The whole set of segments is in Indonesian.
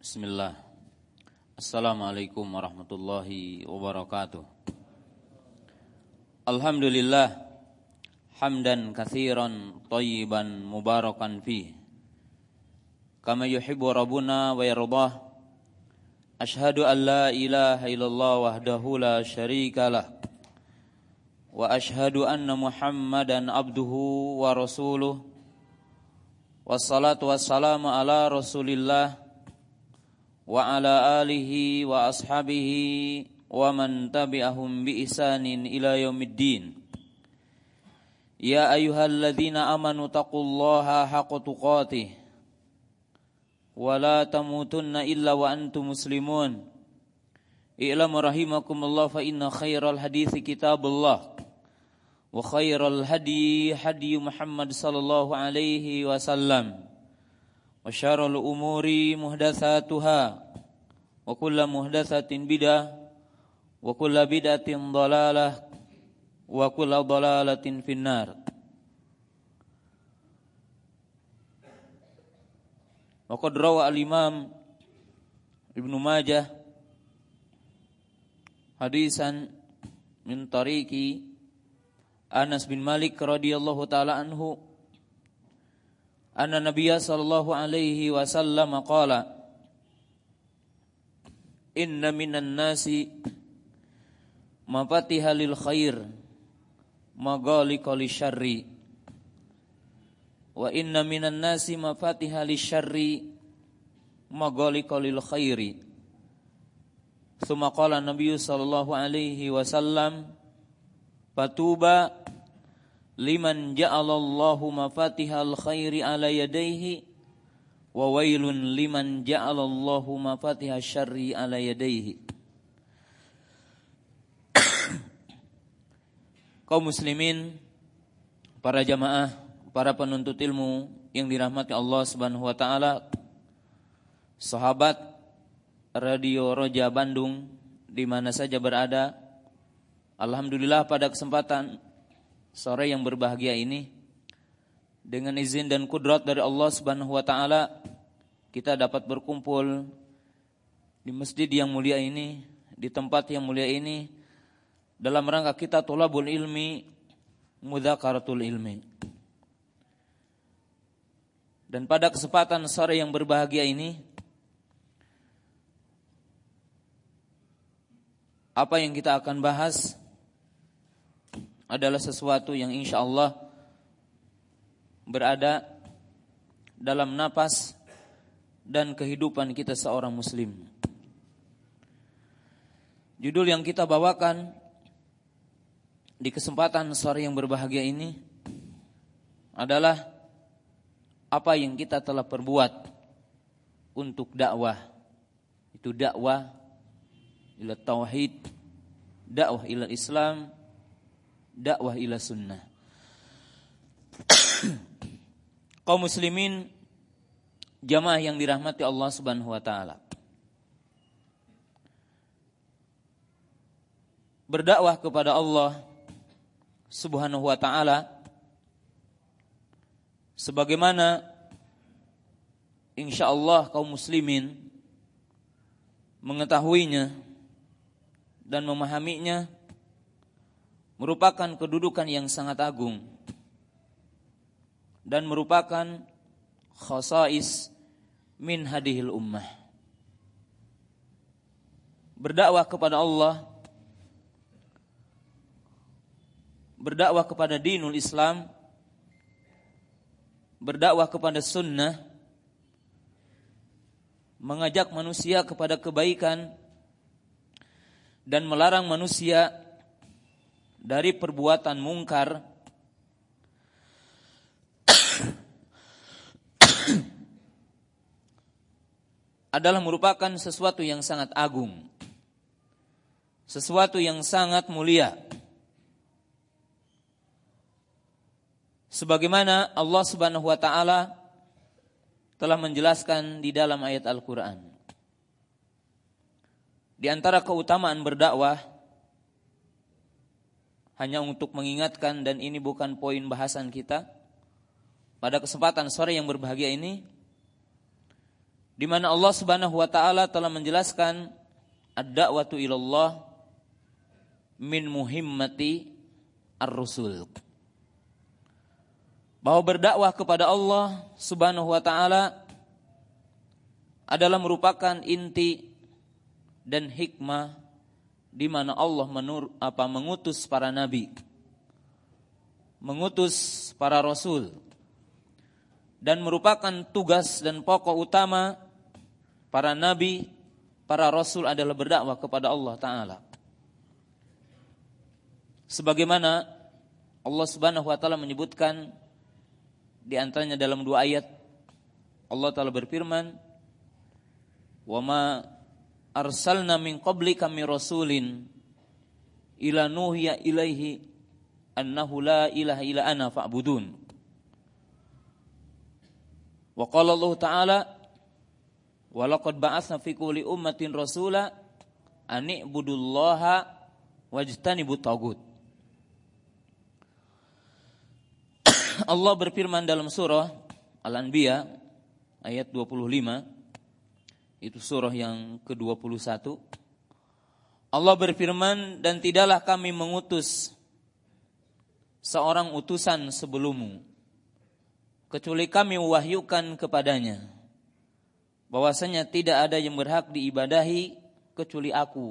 Bismillah. Assalamualaikum warahmatullahi wabarakatuh. Alhamdulillah hamdan katsiran thayyiban mubarakan fih kama yuhibbu rabbuna wa yardah. Ashhadu an la ilaha illallah wahdahu la syarikalah wa ashhadu anna Muhammadan abduhu wa rasuluh. Wassalatu wassalamu ala Rasulillah wa ala alihi wa ashabihi wa man tabi'ahum bi ihsanin ila yaumiddin. Ya ayyuhalladzina amanu taqullaha haqqa tuqatih wa la tamutunna illa wa antum muslimun. I'lamu rahimakumullah fa inna khairal hadithi kitabullah wa khairal hadi hadi Muhammad sallallahu alaihi wasallam. Wa syarrul umuri muhdatsatuha wa kullu muhdatsatin bidah wa kullu bid'atin dhalalah wa kullu dhalalatin finnar. Wa qad rawa al-Imam Ibnu Majah hadisan min tariqi Anas bin Malik radhiyallahu taala anhu anna Nabiyya sallallahu alaihi wasallam qala inna minan nasi mafatiha lil khair maghaliqa lisyarri wa inna minan nasi mafatiha lisyarri maghaliqa lil khairi. Tsumma qala Nabiyyu sallallahu alaihi wasallam fatuba liman ja'alallahu mafatihal khairi ala yadayhi wa wailun liman ja'alallahu mafatihasy syarri ala yadayhi. Kaum muslimin, para jamaah, para penuntut ilmu yang dirahmati Allah Subhanahu wa taala, sahabat Radio Roja Bandung di mana saja berada, alhamdulillah pada kesempatan sore yang berbahagia ini, dengan izin dan kudrat dari Allah Subhanahu wa taala, kita dapat berkumpul di masjid yang mulia ini, di tempat yang mulia ini, dalam rangka kita thalabul ilmi, mudzakaratul ilmi. Dan pada kesempatan sore yang berbahagia ini, apa yang kita akan bahas adalah sesuatu yang insyaallah berada dalam napas dan kehidupan kita seorang muslim. Judul yang kita bawakan di kesempatan sore yang berbahagia ini adalah apa yang kita telah perbuat untuk dakwah. Itu dakwah ila tauhid, dakwah ila Islam, dakwah ila sunnah. Kaum muslimin, jamaah yang dirahmati Allah Subhanahu wa taala, berdakwah kepada Allah Subhanahu wa taala sebagaimana insyaallah kaum muslimin mengetahuinya dan memahaminya, merupakan kedudukan yang sangat agung dan merupakan khasais min hadihil ummah. Berdakwah kepada Allah, berdakwah kepada dinul Islam, berdakwah kepada sunnah, mengajak manusia kepada kebaikan dan melarang manusia dari perbuatan mungkar adalah merupakan sesuatu yang sangat agung, sesuatu yang sangat mulia. Sebagaimana Allah Subhanahu wa taala telah menjelaskan di dalam ayat Al-Qur'an. Di antara keutamaan berdakwah, hanya untuk mengingatkan, dan ini bukan poin bahasan kita pada kesempatan sore yang berbahagia ini, di mana Allah Subhanahu wa taala telah menjelaskan ad-da'watu ilallah min muhimmati ar-rusul. Bahwa berdakwah kepada Allah Subhanahu wa taala adalah merupakan inti dan hikmah di mana Allah mengutus para nabi, mengutus para rasul, dan merupakan tugas dan pokok utama para nabi, para rasul adalah berdakwah kepada Allah Ta'ala. Sebagaimana Allah Subhanahu wa taala menyebutkan di antaranya dalam 2 ayat, Allah Ta'ala berfirman, "Wa ma arsalna min qablika min rasulin ila nuhiya ilaihi annahu la ilaha illa ana fa'budun." Wa qala Allah Ta'ala, "Wa laqad ba'atsna fi kulli ummatin rasula an i'budullaha wajtanibut tagut." Allah berfirman dalam surah Al-Anbiya ayat 25, itu surah yang ke-21. Allah berfirman, "Dan tidaklah kami mengutus seorang utusan sebelummu, kecuali kami mewahyukan kepadanya bahwasanya tidak ada yang berhak diibadahi kecuali Aku.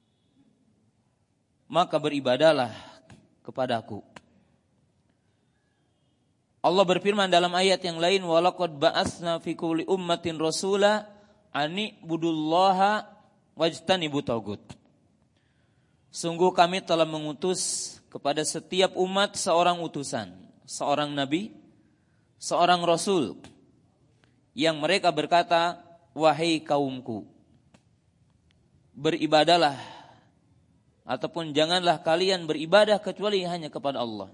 Maka beribadahlah kepadaku." Allah berfirman dalam ayat yang lain, "Wa laqad ba'atsna fi kulli ummatin rasula ani budullaha wajtanibut tagut." Sungguh kami telah mengutus kepada setiap umat seorang utusan, seorang nabi, seorang rasul, yang mereka berkata, "Wahai kaumku, beribadalah ataupun janganlah kalian beribadah kecuali hanya kepada Allah.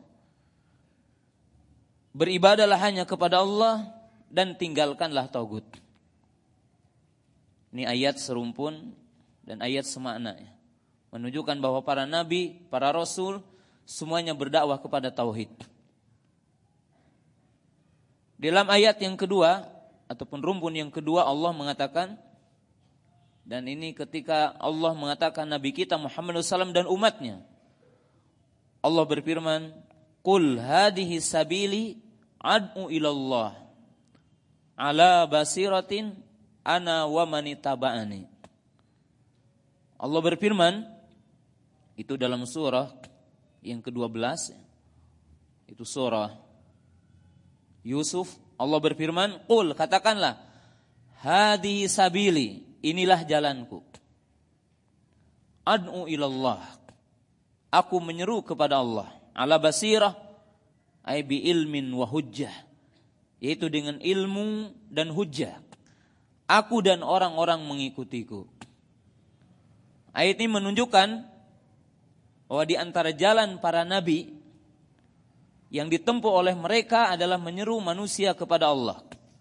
Beribadalah hanya kepada Allah dan tinggalkanlah tagut." Ini ayat serumpun dan ayat semakna, menunjukkan bahwa para nabi, para rasul semuanya berdakwah kepada tauhid. Dalam ayat yang kedua ataupun rumpun yang kedua, Allah mengatakan, dan ini ketika Allah mengatakan Nabi kita Muhammad SAW dan umatnya, Allah berfirman, "Qul hadhihi sabili ad'u ilallah ala basiratin ana wa manitaba'ani." Allah berfirman itu dalam surah yang ke-12, itu surah Yusuf. Allah berfirman, "Qul," katakanlah, "hadhihi sabili," inilah jalanku, "ad'u ilallah," aku menyeru kepada Allah, "ala basirah," ay bi ilmin wa hujjah, yaitu dengan ilmu dan hujjah, aku dan orang-orang mengikutiku. Ayat ini menunjukkan bahwa di antara jalan para nabi yang ditempuh oleh mereka adalah menyeru manusia kepada Allah,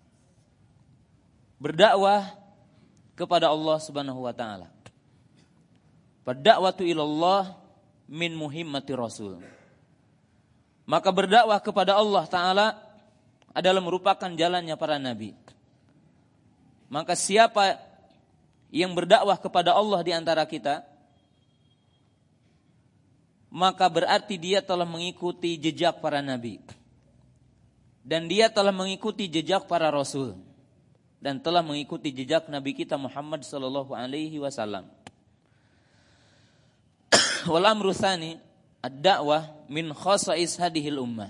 berdakwah kepada Allah Subhanahu wa taala. Ad-da'watu ilallah min muhimmati rasul. Maka berdakwah kepada Allah Ta'ala adalah merupakan jalannya para nabi. Maka siapa yang berdakwah kepada Allah di antara kita, maka berarti dia telah mengikuti jejak para nabi. Dan dia telah mengikuti jejak para rasul. Dan telah mengikuti jejak Nabi kita Muhammad sallallahu alaihi wasallam. Wal amru tsani ad-da'wah min khasa'is hadhil ummah.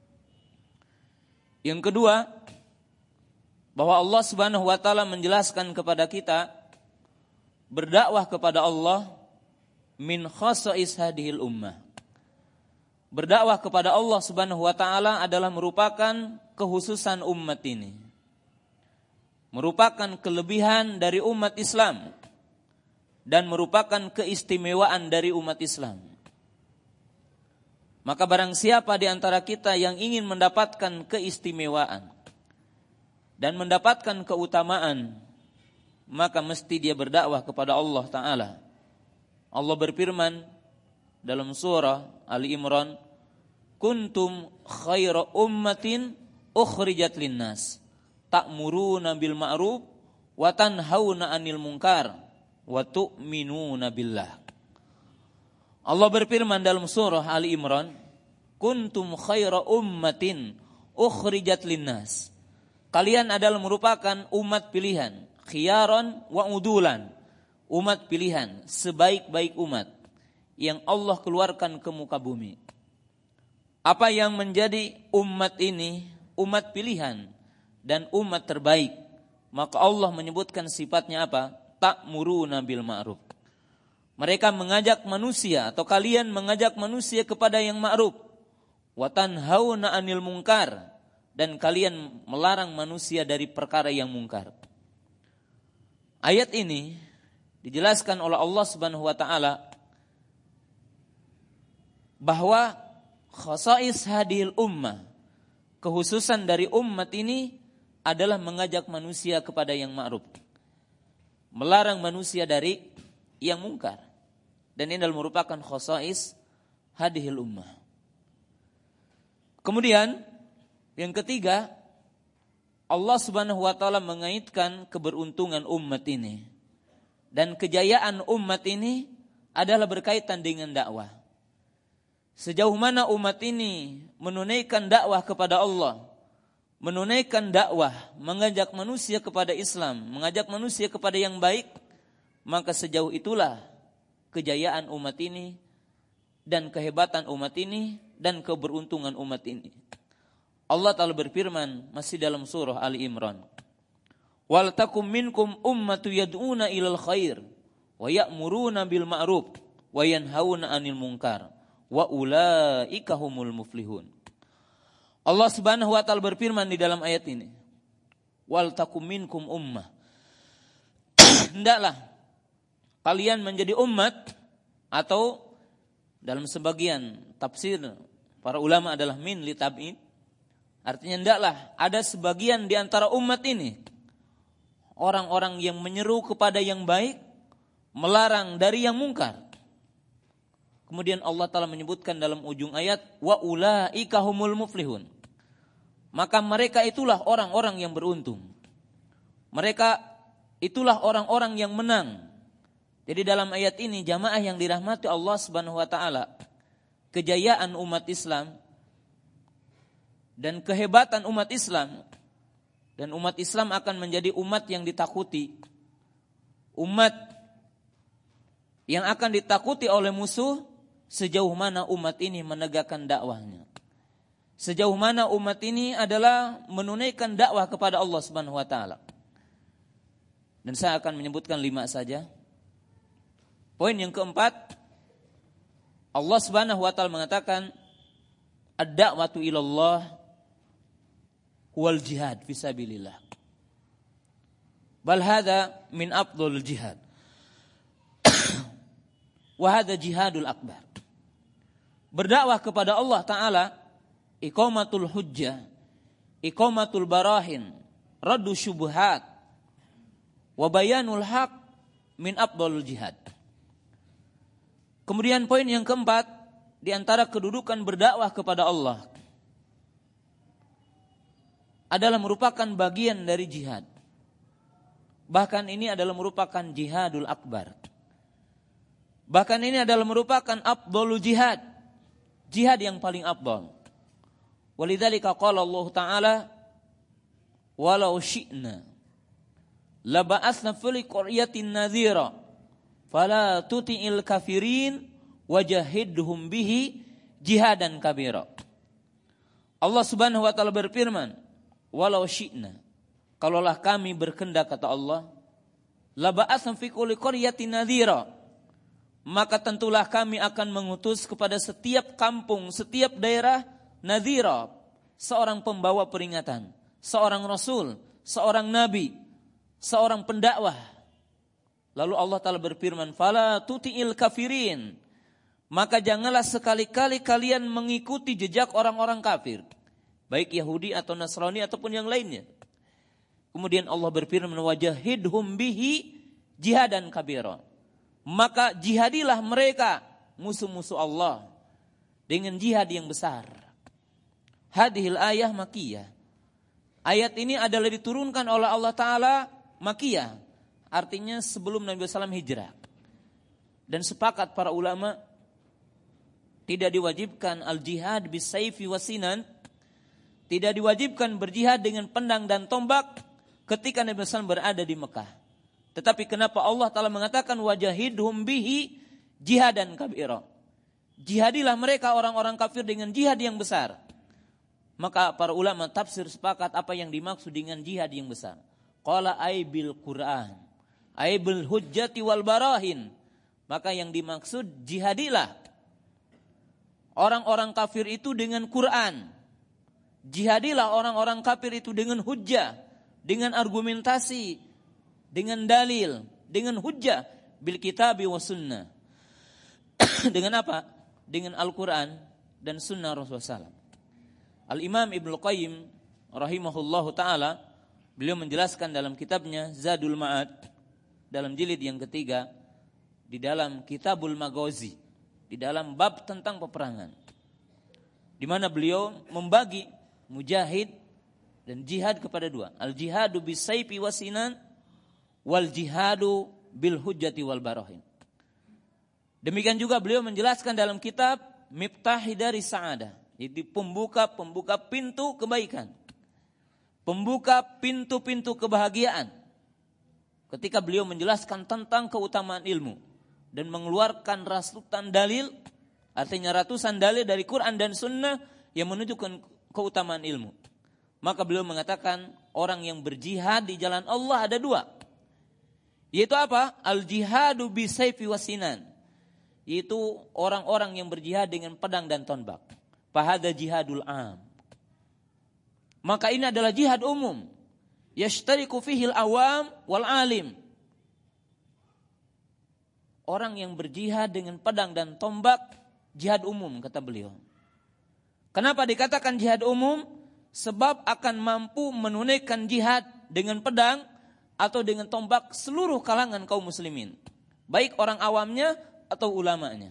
Yang kedua, bahwa Allah Subhanahu wa taala menjelaskan kepada kita berdakwah kepada Allah min khasa'is hadhil ummah. Berdakwah kepada Allah Subhanahu wa taala adalah merupakan kekhususan umat ini. Merupakan kelebihan dari umat Islam dan merupakan keistimewaan dari umat Islam. Maka barang siapa di antara kita yang ingin mendapatkan keistimewaan dan mendapatkan keutamaan, maka mesti dia berdakwah kepada Allah Ta'ala. Allah berfirman dalam surah Ali Imran, "Kuntum khaira ummatin ukhrijat linnas, ta'muruna bil ma'ruf wa tanhauna 'anil munkar wa tu'minuna billah. Allah berfirman dalam surah Ali Imran, kuntum khaira ummatin ukhrijat linnas. Kalian adalah merupakan umat pilihan, khiyaran wa udulan. Umat pilihan, sebaik-baik umat yang Allah keluarkan ke muka bumi. Apa yang menjadi umat ini, umat pilihan dan umat terbaik, maka Allah menyebutkan sifatnya apa? Ta'muruna bil ma'ruf. Mereka mengajak manusia atau kalian mengajak manusia kepada yang ma'ruf. Wa tanhauna 'anil munkar, dan kalian melarang manusia dari perkara yang mungkar. Ayat ini dijelaskan oleh Allah Subhanahu wa taala bahwa khasais hadhil ummah, kehususan dari umat ini adalah mengajak manusia kepada yang ma'ruf, melarang manusia dari yang mungkar. Dan ini adalah merupakan khasais hadhil ummah. Kemudian yang ketiga, Allah Subhanahu wa taala mengaitkan keberuntungan umat ini dan kejayaan umat ini adalah berkaitan dengan dakwah. Sejauh mana umat ini menunaikan dakwah kepada Allah, menunaikan dakwah, mengajak manusia kepada Islam, mengajak manusia kepada yang baik, maka sejauh itulah kejayaan umat ini dan kehebatan umat ini dan keberuntungan umat ini. Allah Ta'ala berfirman masih dalam surah Ali Imran, wal takum minkum ummatu yad'una ilal khair wa ya'muruna bil ma'ruf wa yanhauna 'anil munkar wa ulaika humul muflihun. Allah Subhanahu wa taala berfirman di dalam ayat ini, wal takum minkum ummah, hendaklah kalian menjadi umat, atau dalam sebagian tafsir para ulama adalah min li tab'id. Artinya hendaklah ada sebagian di antara umat ini orang-orang yang menyeru kepada yang baik, melarang dari yang mungkar. Kemudian Allah Ta'ala menyebutkan dalam ujung ayat, wa ulaika humul muflihun. Maka mereka itulah orang-orang yang beruntung. Mereka itulah orang-orang yang menang. Jadi dalam ayat ini jamaah yang dirahmati Allah Subhanahu wa taala, kejayaan umat Islam dan kehebatan umat Islam, dan umat Islam akan menjadi umat yang ditakuti, umat yang akan ditakuti oleh musuh sejauh mana umat ini menegakkan dakwahnya, sejauh mana umat ini adalah menunaikan dakwah kepada Allah Subhanahu wa taala. Dan saya akan menyebutkan 5 saja. Poin yang keempat, Allah Subhanahu wa taala mengatakan ad-da'watu ilallah wal jihad fisabilillah. Bal hadza min afdhalil jihad. Wa hadza jihadul akbar. Berdakwah kepada Allah taala, iqamatul hujjah, iqamatul barahin, raddu syubhat, wa bayanul haq min afdhalil jihad. Kemudian poin yang keempat, di antara kedudukan berdakwah kepada Allah adalah merupakan bagian dari jihad. Bahkan ini adalah merupakan jihadul akbar. Bahkan ini adalah merupakan afdhalul jihad, jihad yang paling afdal. Walidzalika qala Allah Ta'ala, walau syi'na la ba'atsna fil qaryatin nadhira fala tuti'il kafirin wajahidhum bihi jihadan kabira. Allah Subhanahu wa taala berfirman, walau syi'na, kalaulah kami berkehendak, kata Allah, la ba'atsna fi kulli qaryatin nadhira, maka tentulah kami akan mengutus kepada setiap kampung, setiap daerah nadhira, seorang pembawa peringatan, seorang rasul, seorang nabi, seorang pendakwah. Lalu Allah Ta'ala berfirman, fala tuti'il kafirin, maka janganlah sekali-kali kalian mengikuti jejak orang-orang kafir, baik Yahudi atau Nasrani ataupun yang lainnya. Kemudian Allah berfirman, wajahidhum bihi jihadan kabira, maka jihadilah mereka musuh-musuh Allah dengan jihad yang besar. Hadhil ayah makiyah. Ayat ini adalah diturunkan oleh Allah Ta'ala Makiyah, artinya sebelum Nabi SAW hijrah. Dan sepakat para ulama tidak diwajibkan al-jihad bisayfi wasinan, tidak diwajibkan berjihad dengan pedang dan tombak ketika Nabi SAW berada di Mekah. Tetapi kenapa Allah Ta'ala mengatakan wajahidhum bihi jihadan kabira? Jihadilah mereka orang-orang kafir dengan jihad yang besar. Maka para ulama tafsir sepakat apa yang dimaksud dengan jihad yang besar. Qala aibil Qur'an, aibil hujjati wal barahin. Maka yang dimaksud jihadilah orang-orang kafir itu dengan Quran. Jihadilah orang-orang kafir itu dengan hujjah, dengan argumentasi, dengan dalil, dengan hujjah, bil kitabi wa sunnah. Dengan apa? Dengan Al-Quran dan sunnah Rasulullah SAW. Al-Imam Ibnu Qayyim rahimahullahu ta'ala, beliau menjelaskan dalam kitabnya Zadul Ma'ad, dalam jilid yang ketiga, di dalam Kitabul Maghazi, di dalam bab tentang peperangan, di mana beliau membagi mujahid dan jihad kepada dua. Al-jihadu bisayfi wasinan wal jihadu bil hujjati wal barahin. Demikian juga beliau menjelaskan dalam kitab Miftahi dari Sa'adah, itu pembuka pintu kebaikan, pembuka pintu-pintu kebahagiaan. Ketika beliau menjelaskan tentang keutamaan ilmu dan mengeluarkan ratusan dalil, artinya ratusan dalil dari Quran dan Sunnah yang menunjukkan keutamaan ilmu. Maka beliau mengatakan orang yang berjihad di jalan Allah ada dua. Yaitu apa? Al-jihadu bisayfi wasinan. Yaitu orang-orang yang berjihad dengan pedang dan tombak. Fahada jihadul am. Maka ini adalah jihad umum. Yashtariku fihil awam wal alim. Orang yang berjihad dengan pedang dan tombak, jihad umum kata beliau. Kenapa dikatakan jihad umum? Sebab akan mampu menunaikan jihad dengan pedang atau dengan tombak seluruh kalangan kaum muslimin. Baik orang awamnya atau ulamanya.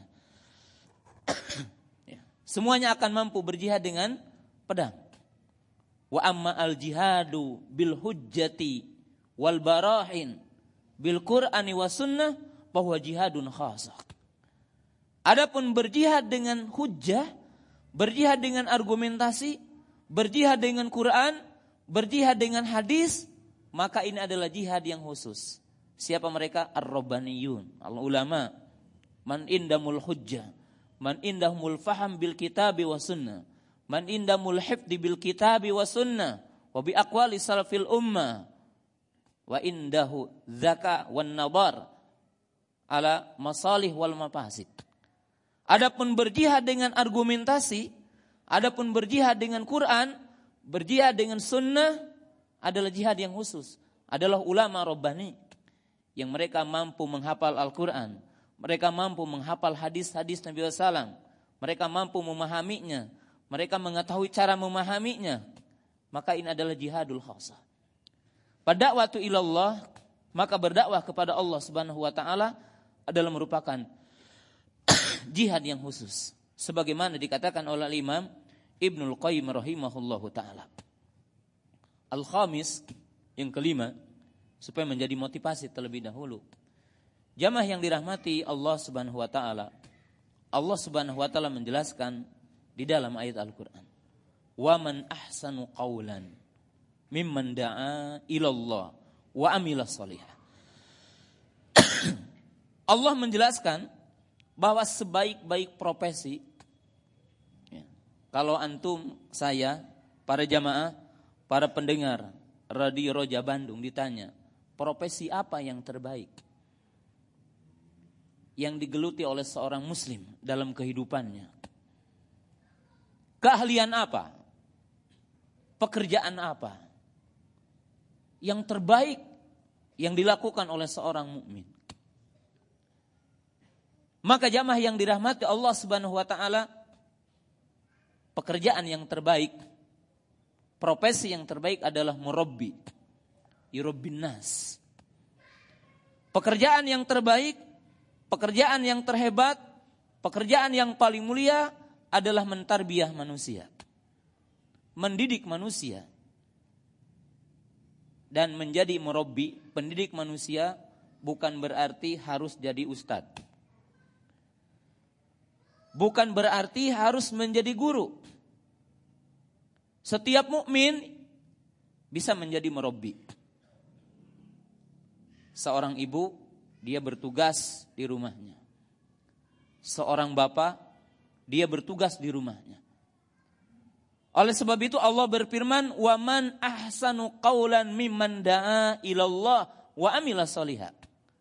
Semuanya akan mampu berjihad dengan pedang. Wa amma al-jihadu bil hujjati wal barahin bil Qur'ani wa sunnah bahwa jihadun khasah. Adapun berjihad dengan hujjah, berjihad dengan argumentasi, berjihad dengan Quran, berjihad dengan hadis, maka ini adalah jihad yang khusus. Siapa mereka? Ar-Rabbaniyun, al-ulama, man indamul hujjah, man indahumul faham bil kitabi wa sunnah, man indamul hifdi bil kitabi wa sunnah, wa bi aqwali salafil ummah, wa indahu zaka wan nadar ala masalih wal mafasid. Adapun berjihad dengan argumentasi, adapun berjihad dengan Quran, berjihad dengan sunnah adalah jihad yang khusus. Adalah ulama Rabbani yang mereka mampu menghafal Al-Quran, mereka mampu menghafal hadis-hadis Nabi SAW, mereka mampu memahaminya, mereka mengetahui cara memahaminya. Maka ini adalah jihadul khasah. Pada waktu ilallah, maka berdakwah kepada Allah Subhanahu wa taala adalah merupakan jihad yang khusus, sebagaimana dikatakan oleh Imam Ibnul Qayyim rahimahullahu taala. Al-khamis, yang kelima, supaya menjadi motivasi terlebih dahulu. Jamaah yang dirahmati Allah Subhanahu wa taala, Allah Subhanahu wa taala menjelaskan di dalam ayat Al-Qur'an, "Wa man ahsanu qawlan mimman da'a ilallah wa amila shalihan." Allah menjelaskan bahwa sebaik-baik profesi, kalau antum, saya, para jamaah, para pendengar Radio Roja Bandung ditanya, profesi apa yang terbaik yang digeluti oleh seorang muslim dalam kehidupannya? Keahlian apa? Pekerjaan apa yang terbaik yang dilakukan oleh seorang mukmin? Maka jamaah yang dirahmati Allah Subhanahu wa taala, pekerjaan yang terbaik, profesi yang terbaik adalah murabbi, yurabbin nas. Pekerjaan yang terbaik, pekerjaan yang terhebat, pekerjaan yang paling mulia adalah mentarbiyah manusia, mendidik manusia, dan menjadi murabbi pendidik manusia bukan berarti harus jadi ustadz. Bukan berarti harus menjadi guru. Setiap mukmin bisa menjadi murabbi. Seorang ibu, dia bertugas di rumahnya. Seorang bapak, dia bertugas di rumahnya. Oleh sebab itu Allah berfirman, "Wa man ahsanu qaulan mimman da'a ilallah wa amila sholihan."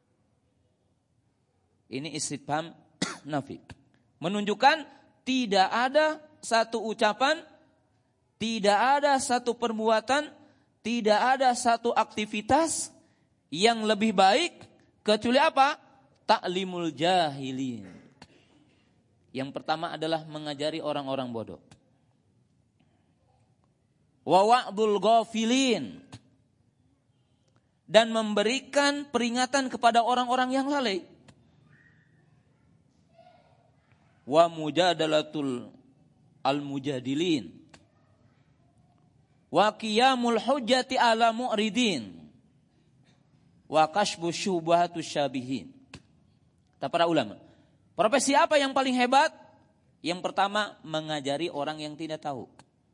Ini istifham nafi. Menunjukkan tidak ada satu ucapan, tidak ada satu perbuatan, tidak ada satu aktivitas yang lebih baik kecuali apa? Ta'limul jahilin. Yang pertama adalah mengajari orang-orang bodoh. Wa wa'dul ghafilin, dan memberikan peringatan kepada orang-orang yang lalai. Wa mujadalatul al-mujadilin, wa qiyamul hujjati ala mu'ridin, wa kashfu syubhatus syabihin. Kata para ulama, profesi apa yang paling hebat? Yang pertama, mengajari orang yang tidak tahu.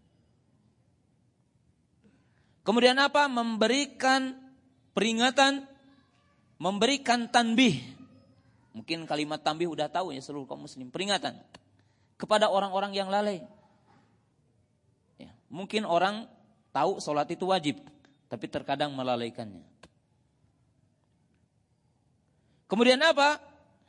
Kemudian apa? Memberikan peringatan, memberikan tanbih. Mungkin kalimat tanbih udah tahu ya seluruh kaum muslim. Peringatan kepada orang-orang yang lalai. Ya, mungkin orang tahu sholat itu wajib, tapi terkadang melalaikannya. Kemudian apa?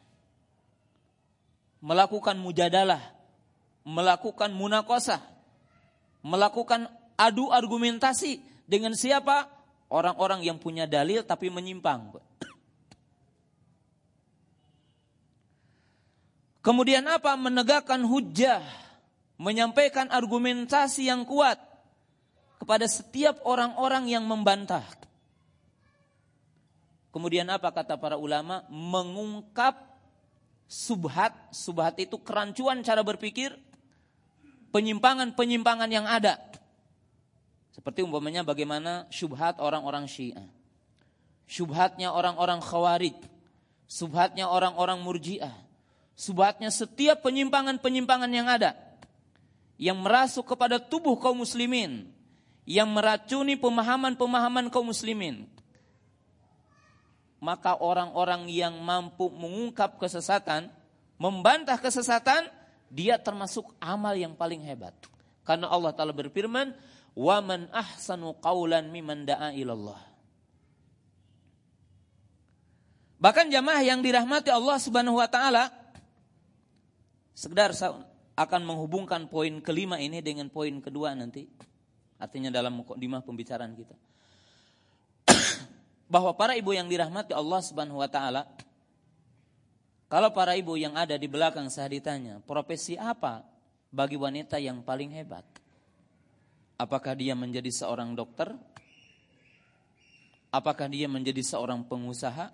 Melakukan mujadalah, melakukan munakosah, melakukan adu argumentasi. Dengan siapa? Orang-orang yang punya dalil tapi menyimpang. Kemudian apa? Menegakkan hujjah, menyampaikan argumentasi yang kuat kepada setiap orang-orang yang membantah. Kemudian apa kata para ulama? Mengungkap subhat. Subhat itu kerancuan cara berpikir, penyimpangan-penyimpangan yang ada. Seperti umpamanya bagaimana syubhat orang-orang Syiah, syubhatnya orang-orang Khawarij, syubhatnya orang-orang Murji'ah, syubhatnya setiap penyimpangan-penyimpangan yang ada, yang merasuk kepada tubuh kaum muslimin, yang meracuni pemahaman-pemahaman kaum muslimin. Maka orang-orang yang mampu mengungkap kesesatan, membantah kesesatan, dia termasuk amal yang paling hebat. Karena Allah Ta'ala berfirman, "Wa man ahsanu qaulan mimman da'a ilallah." Bahkan jamaah yang dirahmati Allah Subhanahu wa taala, sekedar akan menghubungkan poin kelima ini dengan poin kedua nanti. Artinya dalam mukadimah pembicaraan kita. Bahwa para ibu yang dirahmati Allah Subhanahu wa taala, kalau para ibu yang ada di belakang saya ditanya, profesi apa bagi wanita yang paling hebat? Apakah dia menjadi seorang dokter? Apakah dia menjadi seorang pengusaha?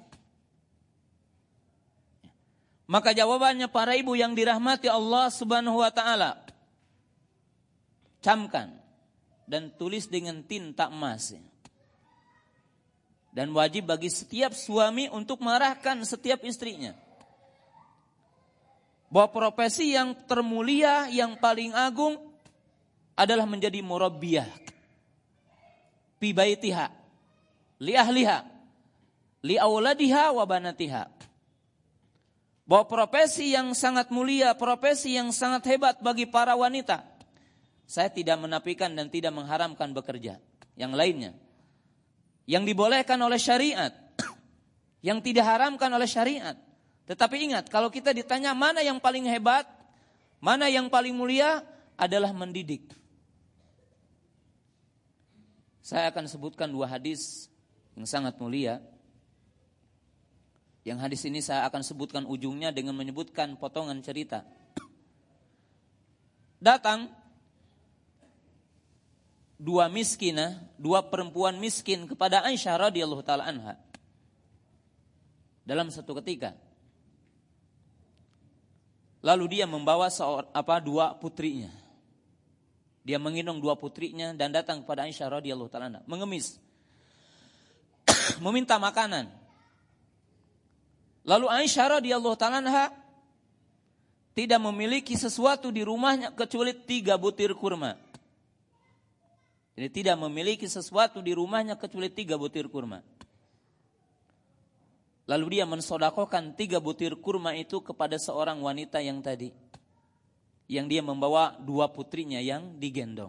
Maka jawabannya para ibu yang dirahmati Allah Subhanahu wa taala, camkan dan tulis dengan tinta emas. Dan wajib bagi setiap suami untuk mengarahkan setiap istrinya bahwa profesi yang termulia, yang paling agung adalah menjadi murabbiyah fi baitiha li ahliha li auladiha wa banatiha. Bahwa profesi yang sangat mulia, profesi yang sangat hebat bagi para wanita. Saya tidak menafikan dan tidak mengharamkan bekerja. Yang lainnya, yang dibolehkan oleh syariat, yang tidak haramkan oleh syariat. Tetapi ingat, kalau kita ditanya mana yang paling hebat, mana yang paling mulia, adalah mendidik. Saya akan sebutkan 2 hadis yang sangat mulia. Yang hadis ini saya akan sebutkan ujungnya dengan menyebutkan potongan cerita. Datang 2 miskinah, 2 perempuan miskin kepada Aisyah radhiyallahu taala anha. Dalam satu ketika, lalu dia membawa 2 putrinya. Dia menggendong 2 putrinya dan datang kepada Aisyah radhiyallahu taala anha, mengemis. meminta makanan. Lalu Aisyah radhiyallahu ta'ala anha tidak memiliki sesuatu di rumahnya kecuali 3 butir kurma. Jadi tidak memiliki sesuatu di rumahnya kecuali 3 butir kurma. Lalu dia mensodakohkan 3 butir kurma itu kepada seorang wanita yang tadi. Yang dia membawa 2 putrinya yang digendong.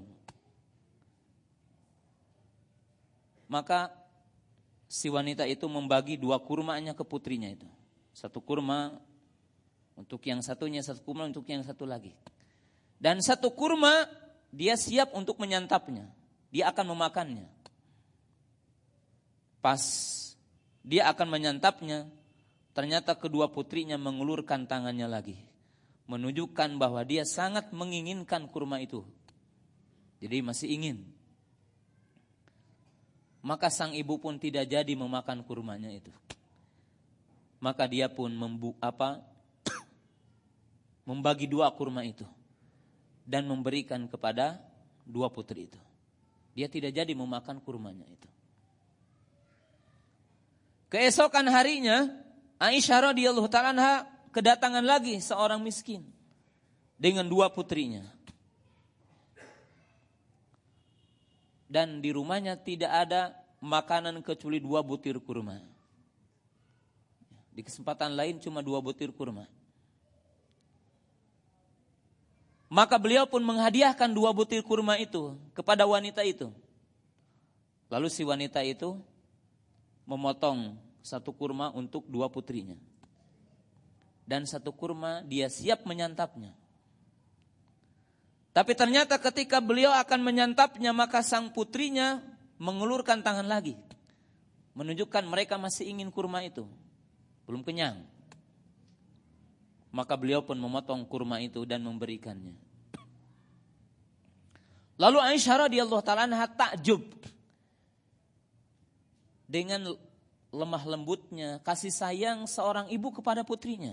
Maka si wanita itu membagi 2 kurmanya ke putrinya itu. 1 kurma untuk yang satunya, 1 kurma untuk yang satu lagi. Dan 1 kurma dia siap untuk menyantapnya. Dia akan memakannya. Pas dia akan menyantapnya, ternyata kedua putrinya mengulurkan tangannya lagi. Menunjukkan bahwa dia sangat menginginkan kurma itu. Jadi masih ingin. Maka sang ibu pun tidak jadi memakan kurmanya itu. Maka dia pun membagi 2 kurma itu dan memberikan kepada 2 putri itu. Dia tidak jadi memakan kurmanya itu. Keesokan harinya Aisyah radhiyallahu ta'ala anha kedatangan lagi seorang miskin dengan 2 putrinya. Dan di rumahnya tidak ada makanan kecuali 2 butir kurma. Di kesempatan lain cuma 2 butir kurma. Maka beliau pun menghadiahkan 2 butir kurma itu kepada wanita itu. Lalu si wanita itu memotong 1 kurma untuk 2 putrinya. Dan 1 kurma dia siap menyantapnya. Tapi ternyata ketika beliau akan menyantapnya, maka sang putrinya mengulurkan tangan lagi. Menunjukkan mereka masih ingin kurma itu. Belum kenyang. Maka beliau pun memotong kurma itu dan memberikannya. Lalu Aisyah radhiyallahu ta'ala anha takjub dengan lemah lembutnya kasih sayang seorang ibu kepada putrinya.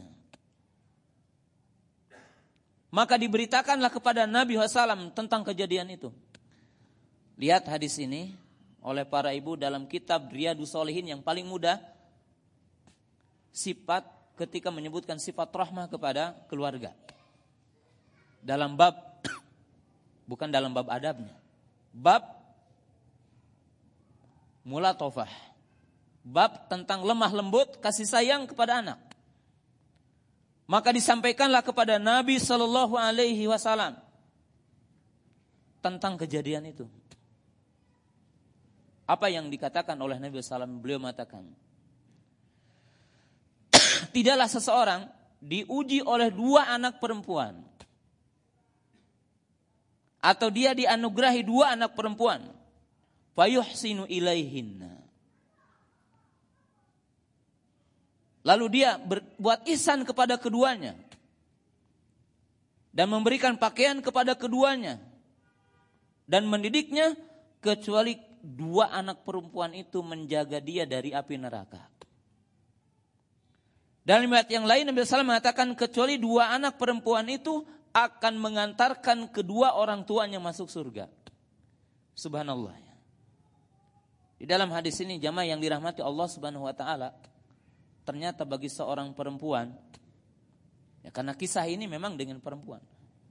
Maka diberitakanlah kepada Nabi SAW tentang kejadian itu. Lihat hadis ini oleh para ibu dalam kitab Riyadhus Shalihin yang paling mudah. Sifat ketika menyebutkan sifat rahmah kepada keluarga. Dalam bab, bukan dalam bab adabnya. Bab mulatofah. Bab tentang lemah lembut kasih sayang kepada anak. Maka disampaikanlah kepada Nabi Sallallahu Alaihi Wasallam tentang kejadian itu. Apa yang dikatakan oleh Nabi SAW? Beliau mengatakan, tidaklah seseorang diuji oleh 2 anak perempuan, atau dia dianugerahi 2 anak perempuan, fayuhsinu ilaihinna, lalu dia berbuat ihsan kepada keduanya dan memberikan pakaian kepada keduanya dan mendidiknya, kecuali 2 anak perempuan itu menjaga dia dari api neraka. Dalam riwayat yang lain Nabi SAW mengatakan kecuali 2 anak perempuan itu akan mengantarkan kedua orang tuanya masuk surga. Subhanallah. Di dalam hadis ini jamaah yang dirahmati Allah Subhanahu wa taala, ternyata bagi seorang perempuan, ya karena kisah ini memang dengan perempuan,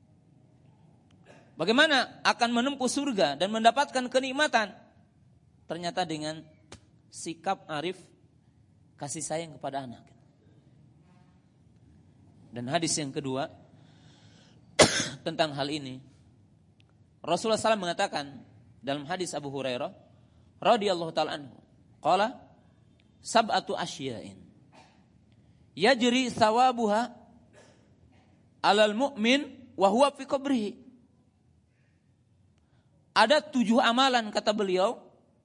bagaimana akan menempuh surga dan mendapatkan kenikmatan? Ternyata dengan sikap arif kasih sayang kepada anak. Dan hadis yang kedua tentang hal ini, Rasulullah SAW mengatakan dalam hadis Abu Hurairah radhiyallahu ta'ala anhu, qala sab'atu asya'in yajri thawabuha 'alal mu'min wa huwa fi qabrihi. Ada 7 amalan kata beliau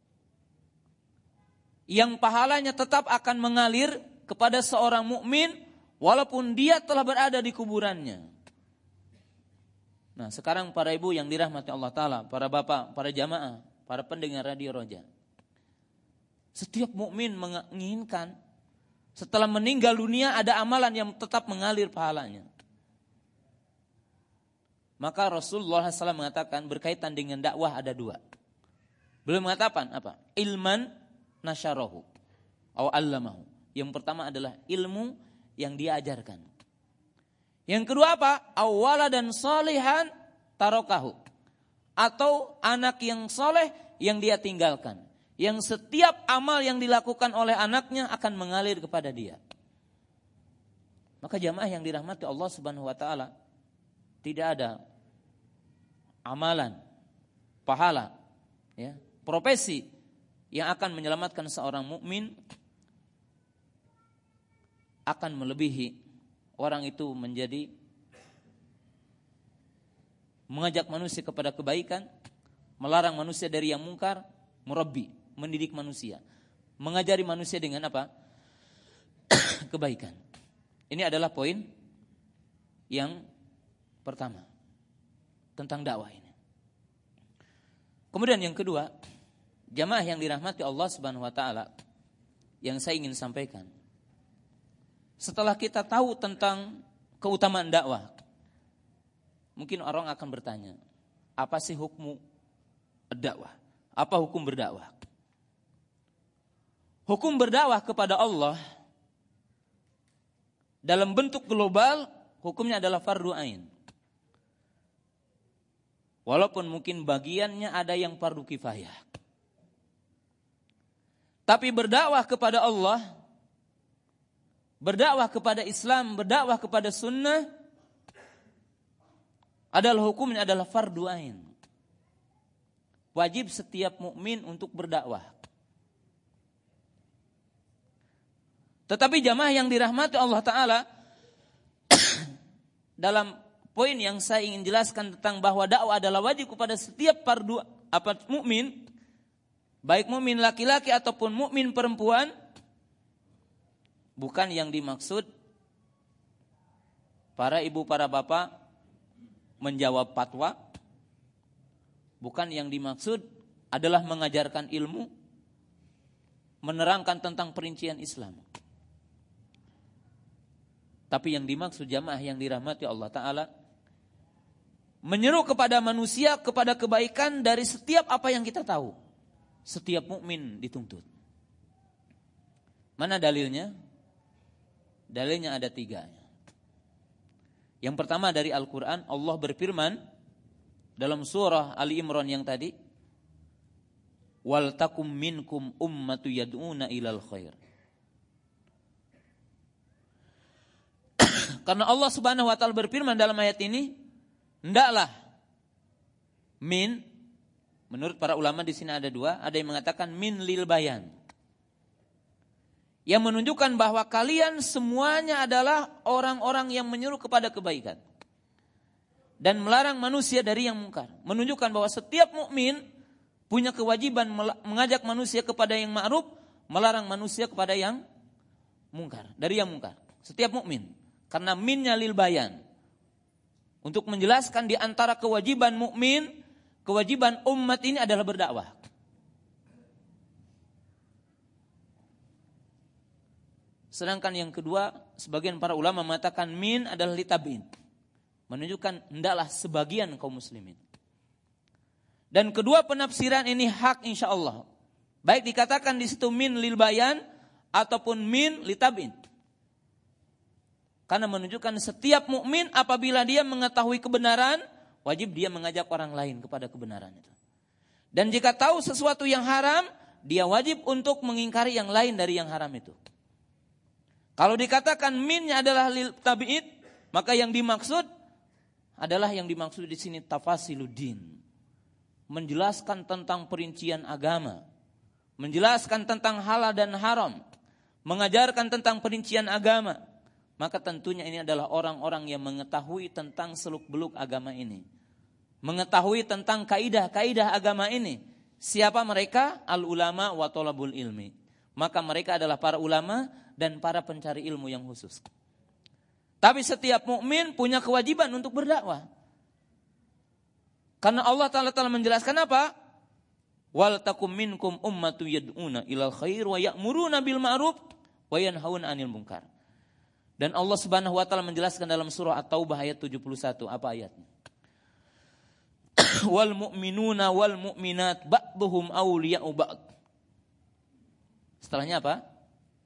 yang pahalanya tetap akan mengalir kepada seorang mukmin walaupun dia telah berada di kuburannya. Nah, sekarang para ibu yang dirahmati Allah Ta'ala, para bapak, para jamaah, para pendengar Radio Roja, setiap mukmin menginginkan setelah meninggal dunia ada amalan yang tetap mengalir pahalanya. Maka Rasulullah SAW mengatakan berkaitan dengan dakwah ada 2. Beliau mengatakan apa? Ilman nasyarahu. Aw 'allamahu. Yang pertama adalah ilmu yang dia ajarkan. Yang kedua apa? Aw waladan shalihan tarakahu. Atau anak yang soleh yang dia tinggalkan. Yang setiap amal yang dilakukan oleh anaknya akan mengalir kepada dia. Maka jamaah yang dirahmati Allah Subhanahu wa taala, tidak ada amalan, pahala, ya, profesi yang akan menyelamatkan seorang mukmin akan melebihi orang itu menjadi mengajak manusia kepada kebaikan, melarang manusia dari yang mungkar, murabbi, mendidik manusia, mengajari manusia dengan apa? Kebaikan. Ini adalah poin yang pertama tentang dakwah ini. Kemudian yang kedua, jamaah yang dirahmati Allah Subhanahu wa taala, yang saya ingin sampaikan. Setelah kita tahu tentang keutamaan dakwah, mungkin orang akan bertanya, apa sih hukum dakwah? Apa hukum berdakwah? Hukum berdakwah kepada Allah dalam bentuk global, hukumnya adalah fardu ain. Walaupun mungkin bagiannya ada yang fardu kifayah. Tapi berdakwah kepada Allah, berdakwah kepada Islam, berdakwah kepada sunnah adalah hukumnya adalah fardu ain. Wajib setiap mukmin untuk berdakwah. Tetapi jamaah yang dirahmati Allah Ta'ala, dalam poin yang saya ingin jelaskan tentang bahwa dakwah adalah wajib kepada setiap mukmin, baik mukmin laki-laki ataupun mukmin perempuan, bukan yang dimaksud para ibu para bapak menjawab fatwa, bukan yang dimaksud adalah mengajarkan ilmu, menerangkan tentang perincian Islam. Tapi yang dimaksud jamaah yang dirahmati Allah Ta'ala, menyeru kepada manusia kepada kebaikan dari setiap apa yang kita tahu. Setiap mukmin dituntut. Mana dalilnya? Dalilnya ada 3. Yang pertama dari Al-Quran, Allah berfirman dalam surah Ali Imran yang tadi, wal takum minkum ummatu yad'una ilal khair. Karena Allah Subhanahu wa taala berfirman dalam ayat ini, hendaklah min, menurut para ulama di sini ada 2, ada yang mengatakan min lil bayan, yang menunjukkan bahwa kalian semuanya adalah orang-orang yang menyeru kepada kebaikan dan melarang manusia dari yang mungkar. Menunjukkan bahwa setiap mukmin punya kewajiban mengajak manusia kepada yang ma'ruf, melarang manusia kepada yang mungkar, dari yang mungkar. Setiap mukmin. Karena minnya lil bayan. Untuk menjelaskan di antara kewajiban mukmin, kewajiban umat ini adalah berdakwah. Sedangkan yang kedua, sebagian para ulama mengatakan min adalah litabin. Menunjukkan hendaklah sebagian kaum muslimin. Dan kedua penafsiran ini hak insyaallah. Baik dikatakan di situ min lil bayan ataupun min litabin. Karena menunjukkan setiap mukmin apabila dia mengetahui kebenaran, wajib dia mengajak orang lain kepada kebenaran itu. Dan jika tahu sesuatu yang haram, dia wajib untuk mengingkari yang lain dari yang haram itu. Kalau dikatakan minnya adalah lil tabi'id, maka yang dimaksud adalah yang dimaksud di sini tafasiluddin. Menjelaskan tentang perincian agama, menjelaskan tentang halal dan haram, mengajarkan tentang perincian agama. Maka tentunya ini adalah orang-orang yang mengetahui tentang seluk-beluk agama ini. Mengetahui tentang kaidah-kaidah agama ini. Siapa mereka? Al-ulama wa thalabul ilmi. Maka mereka adalah para ulama dan para pencari ilmu yang khusus. Tapi setiap mukmin punya kewajiban untuk berdakwah. Karena Allah Ta'ala telah menjelaskan apa? Wal takum minkum ummatu yad'una ilal khair wa ya'muruna bil ma'ruf wa yanhauna 'anil munkar. Dan Allah Subhanahu wa taala menjelaskan dalam surah At-Taubah ayat 71, apa ayatnya? Wal mu'minuna wal mu'minat ba'dhum awliya'u ba'd. Setelahnya apa?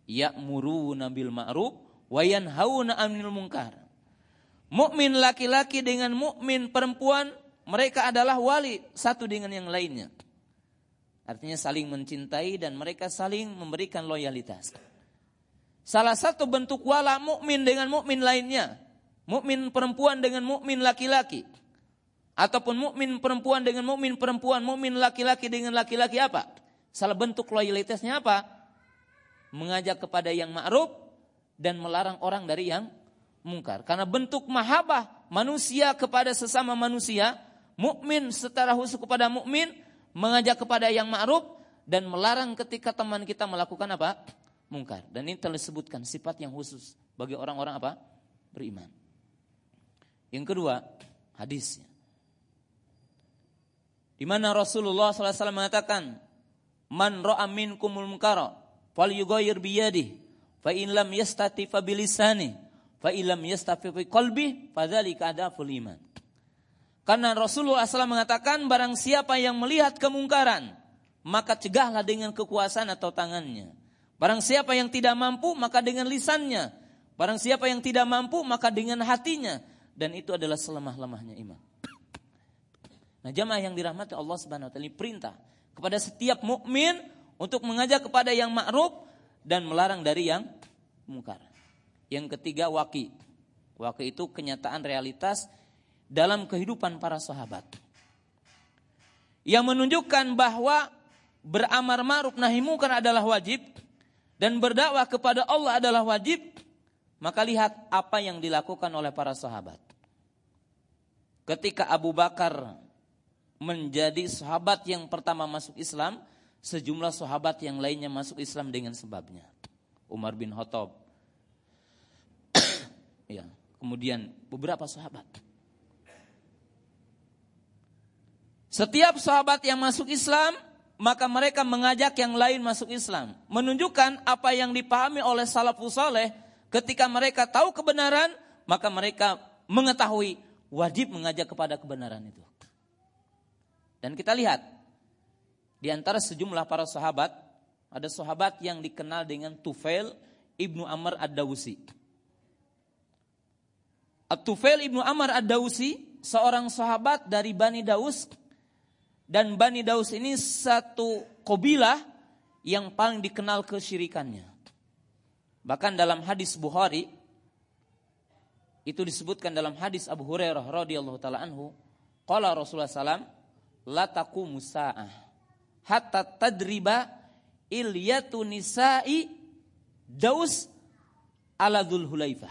ya'muruna bil ma'ruf wa yanhauna 'anil munkar. Mukmin laki-laki dengan mukmin perempuan, mereka adalah wali satu dengan yang lainnya. Artinya saling mencintai dan mereka saling memberikan loyalitas. Salah satu bentuk wala mukmin dengan mukmin lainnya, mukmin perempuan dengan mukmin laki-laki, ataupun mukmin perempuan dengan mukmin perempuan, mukmin laki-laki dengan laki-laki apa? Salah bentuk loyalitasnya apa? Mengajak kepada yang ma'ruf dan melarang orang dari yang mungkar. Karena bentuk mahabbah manusia kepada sesama manusia, mukmin secara khusus kepada mukmin, mengajak kepada yang ma'ruf dan melarang ketika teman kita melakukan apa? Mungkar. Dan ini telah disebutkan sifat yang khusus bagi orang-orang apa? Beriman. Yang kedua, hadisnya. Di mana Rasulullah SAW mengatakan, "Man ra'a minkumul munkara falyughayyir bi yadihi, fa in lam yastati fa bi lisanihi, fa in lam yastati fi qalbihi, fadzalika adaful iman." Karena Rasulullah SAW mengatakan, barang siapa yang melihat kemungkaran, maka cegahlah dengan kekuasaan atau tangannya. Barang siapa yang tidak mampu, maka dengan lisannya. Barang siapa yang tidak mampu, maka dengan hatinya. Dan itu adalah selemah-lemahnya iman. Nah, jamaah yang dirahmati Allah Subhanahu wa taala, ini perintah kepada setiap mukmin untuk mengajak kepada yang ma'ruf dan melarang dari yang mungkar. Yang ketiga, waqi. Waqi itu kenyataan realitas dalam kehidupan para sahabat, yang menunjukkan bahwa beramar ma'ruf nahi munkar adalah wajib dan berdakwah kepada Allah adalah wajib. Maka lihat apa yang dilakukan oleh para sahabat. Ketika Abu Bakar menjadi sahabat yang pertama masuk Islam, sejumlah sahabat yang lainnya masuk Islam dengan sebabnya. Umar bin Khattab, ya, kemudian beberapa sahabat. Setiap sahabat yang masuk Islam, maka mereka mengajak yang lain masuk Islam. Menunjukkan apa yang dipahami oleh salafus saleh, ketika mereka tahu kebenaran, maka mereka mengetahui wajib mengajak kepada kebenaran itu. Dan kita lihat, di antara sejumlah para sahabat, ada sahabat yang dikenal dengan Tufail ibnu Amr ad-Dawsi. Tufail ibnu Amr ad-Dawsi, seorang sahabat dari Bani Daus. Dan Bani Daus ini satu kabilah yang paling dikenal kesyirikannya. Bahkan dalam hadis Bukhari, itu disebutkan dalam hadis Abu Hurairah radhiyallahu taala anhu, qala Rasulullah sallam, la taqumu sa'ah hatta tadriba ilyatu nisa'i Daus ala Dzul Hulaifah.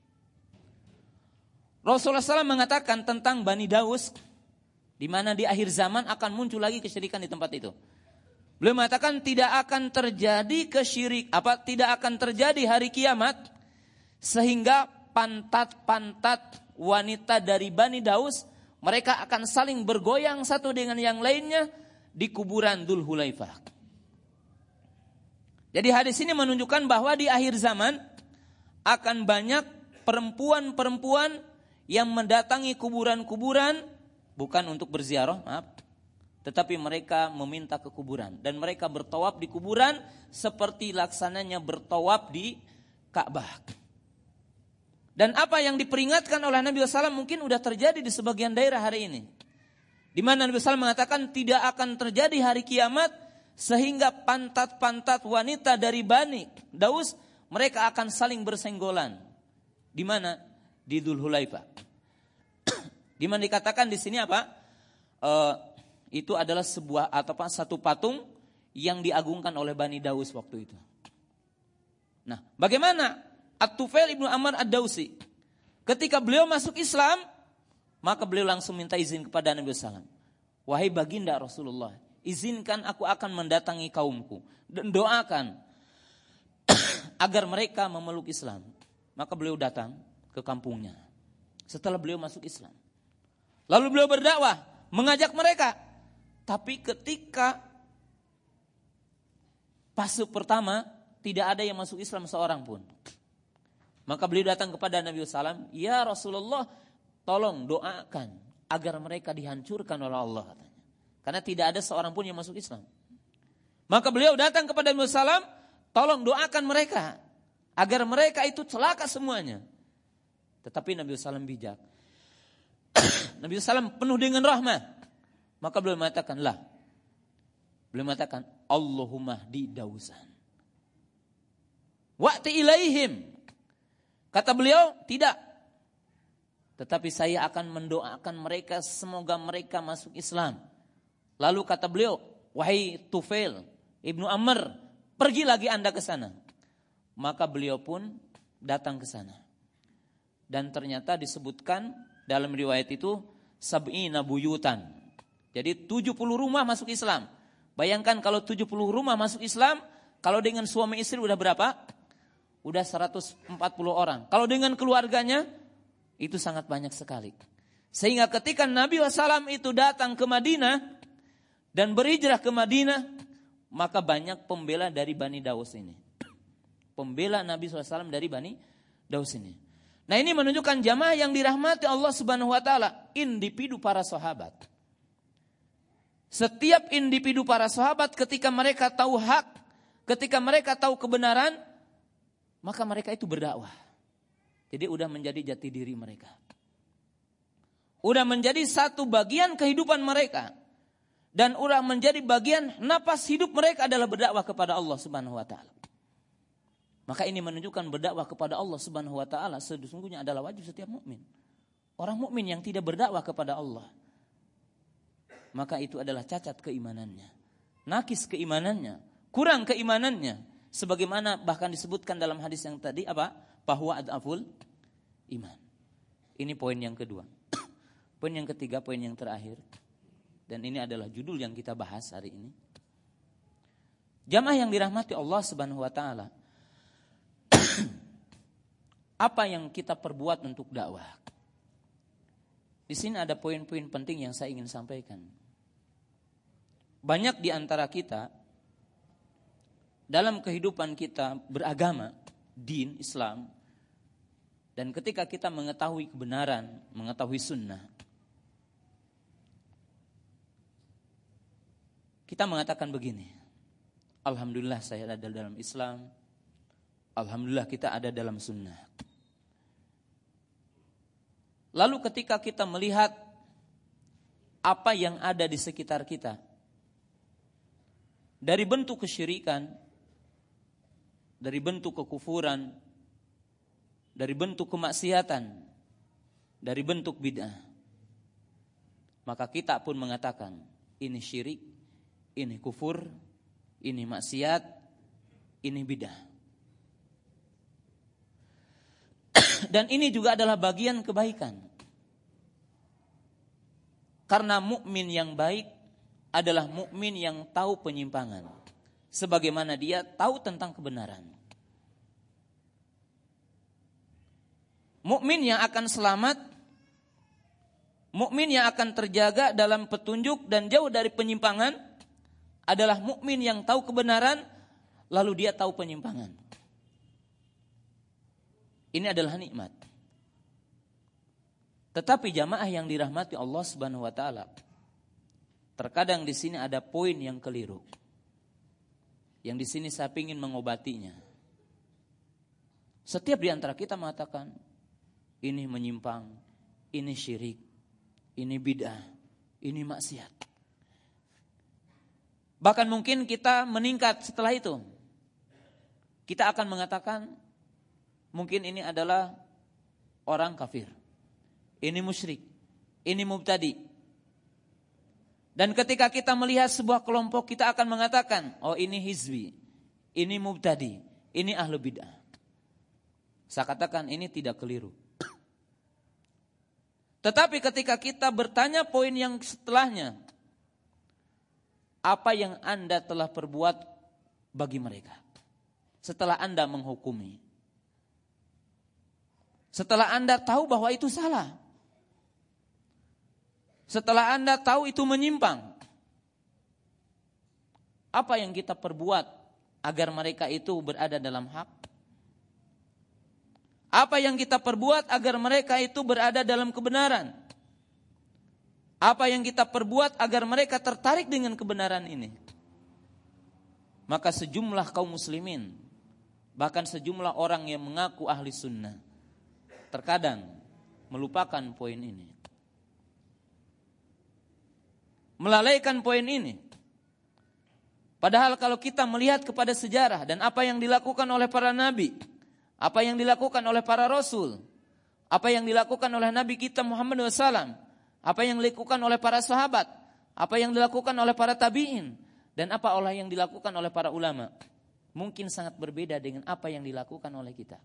Rasulullah SAW mengatakan tentang Bani Daus, di mana di akhir zaman akan muncul lagi kesyirikan di tempat itu. Beliau mengatakan tidak akan terjadi tidak akan terjadi hari kiamat sehingga pantat-pantat wanita dari Bani Daus mereka akan saling bergoyang satu dengan yang lainnya di kuburan Dzul Hulaifah. Jadi hadis ini menunjukkan bahwa di akhir zaman akan banyak perempuan-perempuan yang mendatangi kuburan-kuburan bukan untuk berziarah, tetapi mereka meminta ke kuburan dan mereka bertawaf di kuburan seperti laksananya bertawaf di Ka'bah. Dan apa yang diperingatkan oleh Nabi SAW mungkin sudah terjadi di sebagian daerah hari ini, di mana Nabi SAW mengatakan tidak akan terjadi hari kiamat sehingga pantat-pantat wanita dari Bani Daus mereka akan saling bersenggolan. Di mana? Di Dzul Hulaifah. Di mana dikatakan di sini apa? Itu adalah satu patung yang diagungkan oleh Bani Daus waktu itu. Nah, bagaimana At-Tufail ibnu Amr ad-Dawsi? Ketika beliau masuk Islam, maka beliau langsung minta izin kepada Nabi SAW. Wahai baginda Rasulullah, izinkan aku akan mendatangi kaumku dan doakan agar mereka memeluk Islam. Maka beliau datang ke kampungnya setelah beliau masuk Islam. Lalu beliau berdakwah, mengajak mereka. Tapi ketika fase pertama tidak ada yang masuk Islam seorang pun. Maka beliau datang kepada Nabi SAW, ya Rasulullah, tolong doakan agar mereka dihancurkan oleh Allah, katanya. Karena tidak ada seorang pun yang masuk Islam. Maka beliau datang kepada Nabi SAW, Tolong doakan mereka agar mereka itu celaka semuanya. Tetapi Nabi SAW bijak. Nabi SAW penuh dengan rahmat. Maka beliau mengatakan, beliau mengatakan, Allahumma hdi Dausan wa'ti ilaihim. Kata beliau, tidak. Tetapi saya akan mendoakan mereka semoga mereka masuk Islam. Lalu kata beliau, wahai Tufail Ibnu Amr, pergi lagi Anda ke sana. Maka beliau pun datang ke sana. Dan ternyata disebutkan dalam riwayat itu sab'ina buyutan. Jadi 70 rumah masuk Islam. Bayangkan kalau 70 rumah masuk Islam, kalau dengan suami istri udah berapa? Udah 140 orang. Kalau dengan keluarganya, itu sangat banyak sekali. Sehingga ketika Nabi SAW itu datang ke Madinah dan berhijrah ke Madinah, maka banyak pembela dari Bani Daus ini. Pembela Nabi SAW dari Bani Daus ini. Nah, ini menunjukkan jamaah yang dirahmati Allah Subhanahu wa taala, individu para sahabat. Setiap individu para sahabat ketika mereka tahu hak, ketika mereka tahu kebenaran, maka mereka itu berdakwah. Jadi udah menjadi jati diri mereka. Udah menjadi satu bagian kehidupan mereka. Dan udah menjadi bagian napas hidup mereka adalah berdakwah kepada Allah Subhanahu wa taala. Maka ini menunjukkan berdakwah kepada Allah Subhanahu wa taala sesungguhnya adalah wajib setiap mukmin. Orang mukmin yang tidak berdakwah kepada Allah, maka itu adalah cacat keimanannya, nakis keimanannya, kurang keimanannya, sebagaimana bahkan disebutkan dalam hadis yang tadi bahwa adaful iman. Ini poin yang kedua. Poin yang ketiga, poin yang terakhir, dan ini adalah judul yang kita bahas hari ini. Jamaah yang dirahmati Allah Subhanahu wa taala, apa yang kita perbuat untuk dakwah? Di sini ada poin-poin penting yang saya ingin sampaikan. Banyak di antara kita dalam kehidupan kita beragama, din Islam, dan ketika kita mengetahui kebenaran, mengetahui sunnah, kita mengatakan begini, alhamdulillah saya ada dalam Islam, alhamdulillah kita ada dalam sunnah. Lalu ketika kita melihat apa yang ada di sekitar kita, dari bentuk kesyirikan, dari bentuk kekufuran, dari bentuk kemaksiatan, dari bentuk bid'ah, maka kita pun mengatakan ini syirik, ini kufur, ini maksiat, ini bid'ah. Dan ini juga adalah bagian kebaikan. Karena mukmin yang baik adalah mukmin yang tahu penyimpangan, sebagaimana dia tahu tentang kebenaran. Mukmin yang akan selamat, mukmin yang akan terjaga dalam petunjuk dan jauh dari penyimpangan adalah mukmin yang tahu kebenaran lalu dia tahu penyimpangan. Ini adalah nikmat. Tetapi jamaah yang dirahmati Allah Subhanahu wa taala, terkadang di sini ada poin yang keliru. Yang di sini saya ingin mengobatinya. Setiap di antara kita mengatakan ini menyimpang, ini syirik, ini bid'ah, ini maksiat. Bahkan mungkin kita meningkat setelah itu. Kita akan mengatakan mungkin ini adalah orang kafir, ini musyrik, ini mubtadi. Dan ketika kita melihat sebuah kelompok, kita akan mengatakan, oh ini hizbi, ini mubtadi, ini ahlu bid'ah. Saya katakan ini tidak keliru. Tetapi ketika kita bertanya poin yang setelahnya, apa yang Anda telah perbuat bagi mereka setelah Anda menghukumi? Setelah Anda tahu bahwa itu salah, setelah Anda tahu itu menyimpang, apa yang kita perbuat agar mereka itu berada dalam hak? Apa yang kita perbuat agar mereka itu berada dalam kebenaran? Apa yang kita perbuat agar mereka tertarik dengan kebenaran ini? Maka sejumlah kaum muslimin bahkan sejumlah orang yang mengaku ahli sunnah terkadang melupakan poin ini, melalaikan poin ini. Padahal kalau kita melihat kepada sejarah dan apa yang dilakukan oleh para nabi, apa yang dilakukan oleh para rasul, apa yang dilakukan oleh Nabi kita Muhammad SAW, apa yang dilakukan oleh para sahabat, apa yang dilakukan oleh para tabi'in, dan apa yang dilakukan oleh para ulama, mungkin sangat berbeda dengan apa yang dilakukan oleh kita.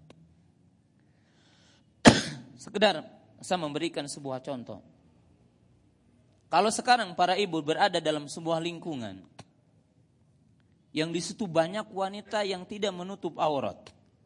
Sekedar saya memberikan sebuah contoh. Kalau sekarang para ibu berada dalam sebuah lingkungan yang di situ banyak wanita yang tidak menutup aurat,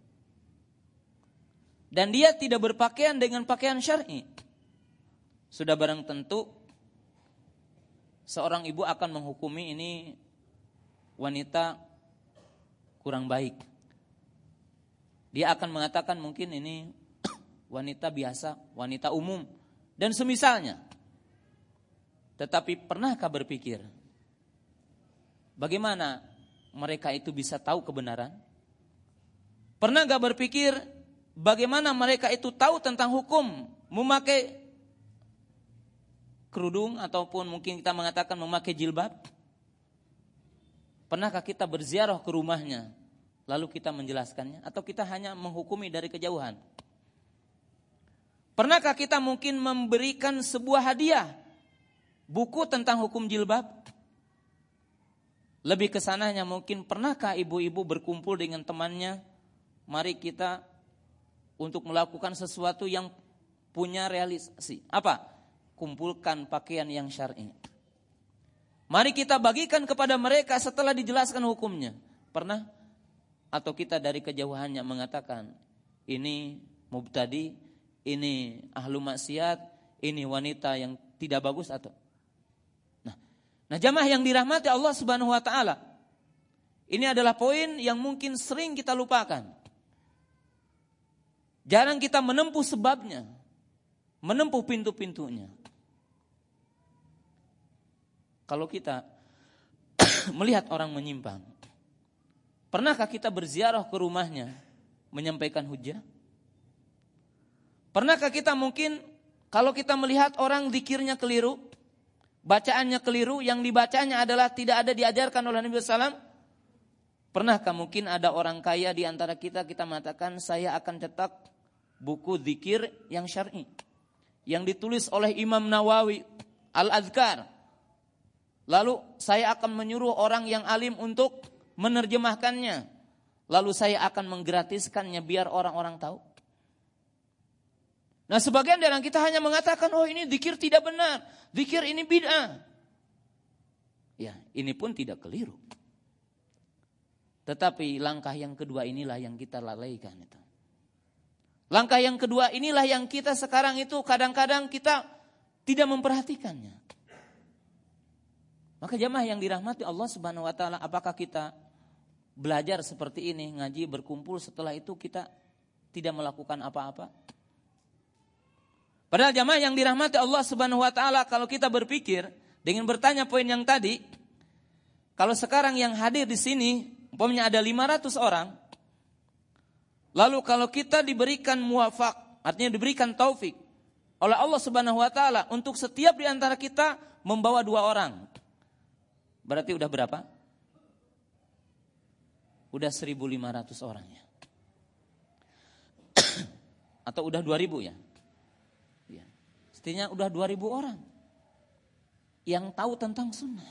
dan dia tidak berpakaian dengan pakaian syar'i, sudah barang tentu seorang ibu akan menghukumi ini wanita kurang baik. Dia akan mengatakan mungkin ini wanita biasa, wanita umum, dan semisalnya. Tetapi pernahkah berpikir bagaimana mereka itu bisa tahu kebenaran? Pernah gak berpikir bagaimana mereka itu tahu tentang hukum memakai kerudung ataupun mungkin kita mengatakan memakai jilbab? Pernahkah kita berziarah ke rumahnya lalu kita menjelaskannya, atau kita hanya menghukumi dari kejauhan? Pernahkah kita mungkin memberikan sebuah hadiah, buku tentang hukum jilbab? Lebih kesananya mungkin pernahkah ibu-ibu berkumpul dengan temannya, mari kita untuk melakukan sesuatu yang punya realisasi. Apa? Kumpulkan pakaian yang syar'i. Mari kita bagikan kepada mereka setelah dijelaskan hukumnya. Pernah? Atau kita dari kejauhannya mengatakan ini mubtadi, ini ahlu maksiat, ini wanita yang tidak bagus atau? Nah, jamaah yang dirahmati Allah Subhanahu wa taala, ini adalah poin yang mungkin sering kita lupakan. Jarang kita menempuh sebabnya, menempuh pintu-pintunya. Kalau kita melihat orang menyimpang, pernahkah kita berziarah ke rumahnya menyampaikan hujah? Pernahkah kita mungkin kalau kita melihat orang zikirnya keliru, bacaannya keliru, yang dibacanya adalah tidak ada diajarkan oleh Nabi SAW, pernahkah mungkin ada orang kaya di antara kita mengatakan saya akan cetak buku zikir yang syar'i yang ditulis oleh Imam Nawawi Al-Azkar, lalu saya akan menyuruh orang yang alim untuk menerjemahkannya, lalu saya akan menggratiskannya biar orang-orang tahu? Nah, sebagian dari kita hanya mengatakan, oh ini zikir tidak benar, zikir ini bid'ah. Ya, ini pun tidak keliru. Tetapi langkah yang kedua inilah yang kita lalaikan itu. Langkah yang kedua inilah yang kita sekarang itu kadang-kadang kita tidak memperhatikannya. Maka jamaah yang dirahmati Allah Subhanahu wa taala, apakah kita belajar seperti ini, ngaji, berkumpul, setelah itu kita tidak melakukan apa-apa? Padahal jamaah yang dirahmati Allah Subhanahu wa taala, kalau kita berpikir dengan bertanya poin yang tadi, kalau sekarang yang hadir di sini umpamanya ada 500 orang, lalu kalau kita diberikan muwafaq, artinya diberikan taufik oleh Allah Subhanahu wa taala untuk setiap di antara kita membawa 2 orang, berarti udah berapa? Udah 1.500 orang ya. Atau udah 2.000 ya? Artinya udah 2.000 orang yang tahu tentang sunnah.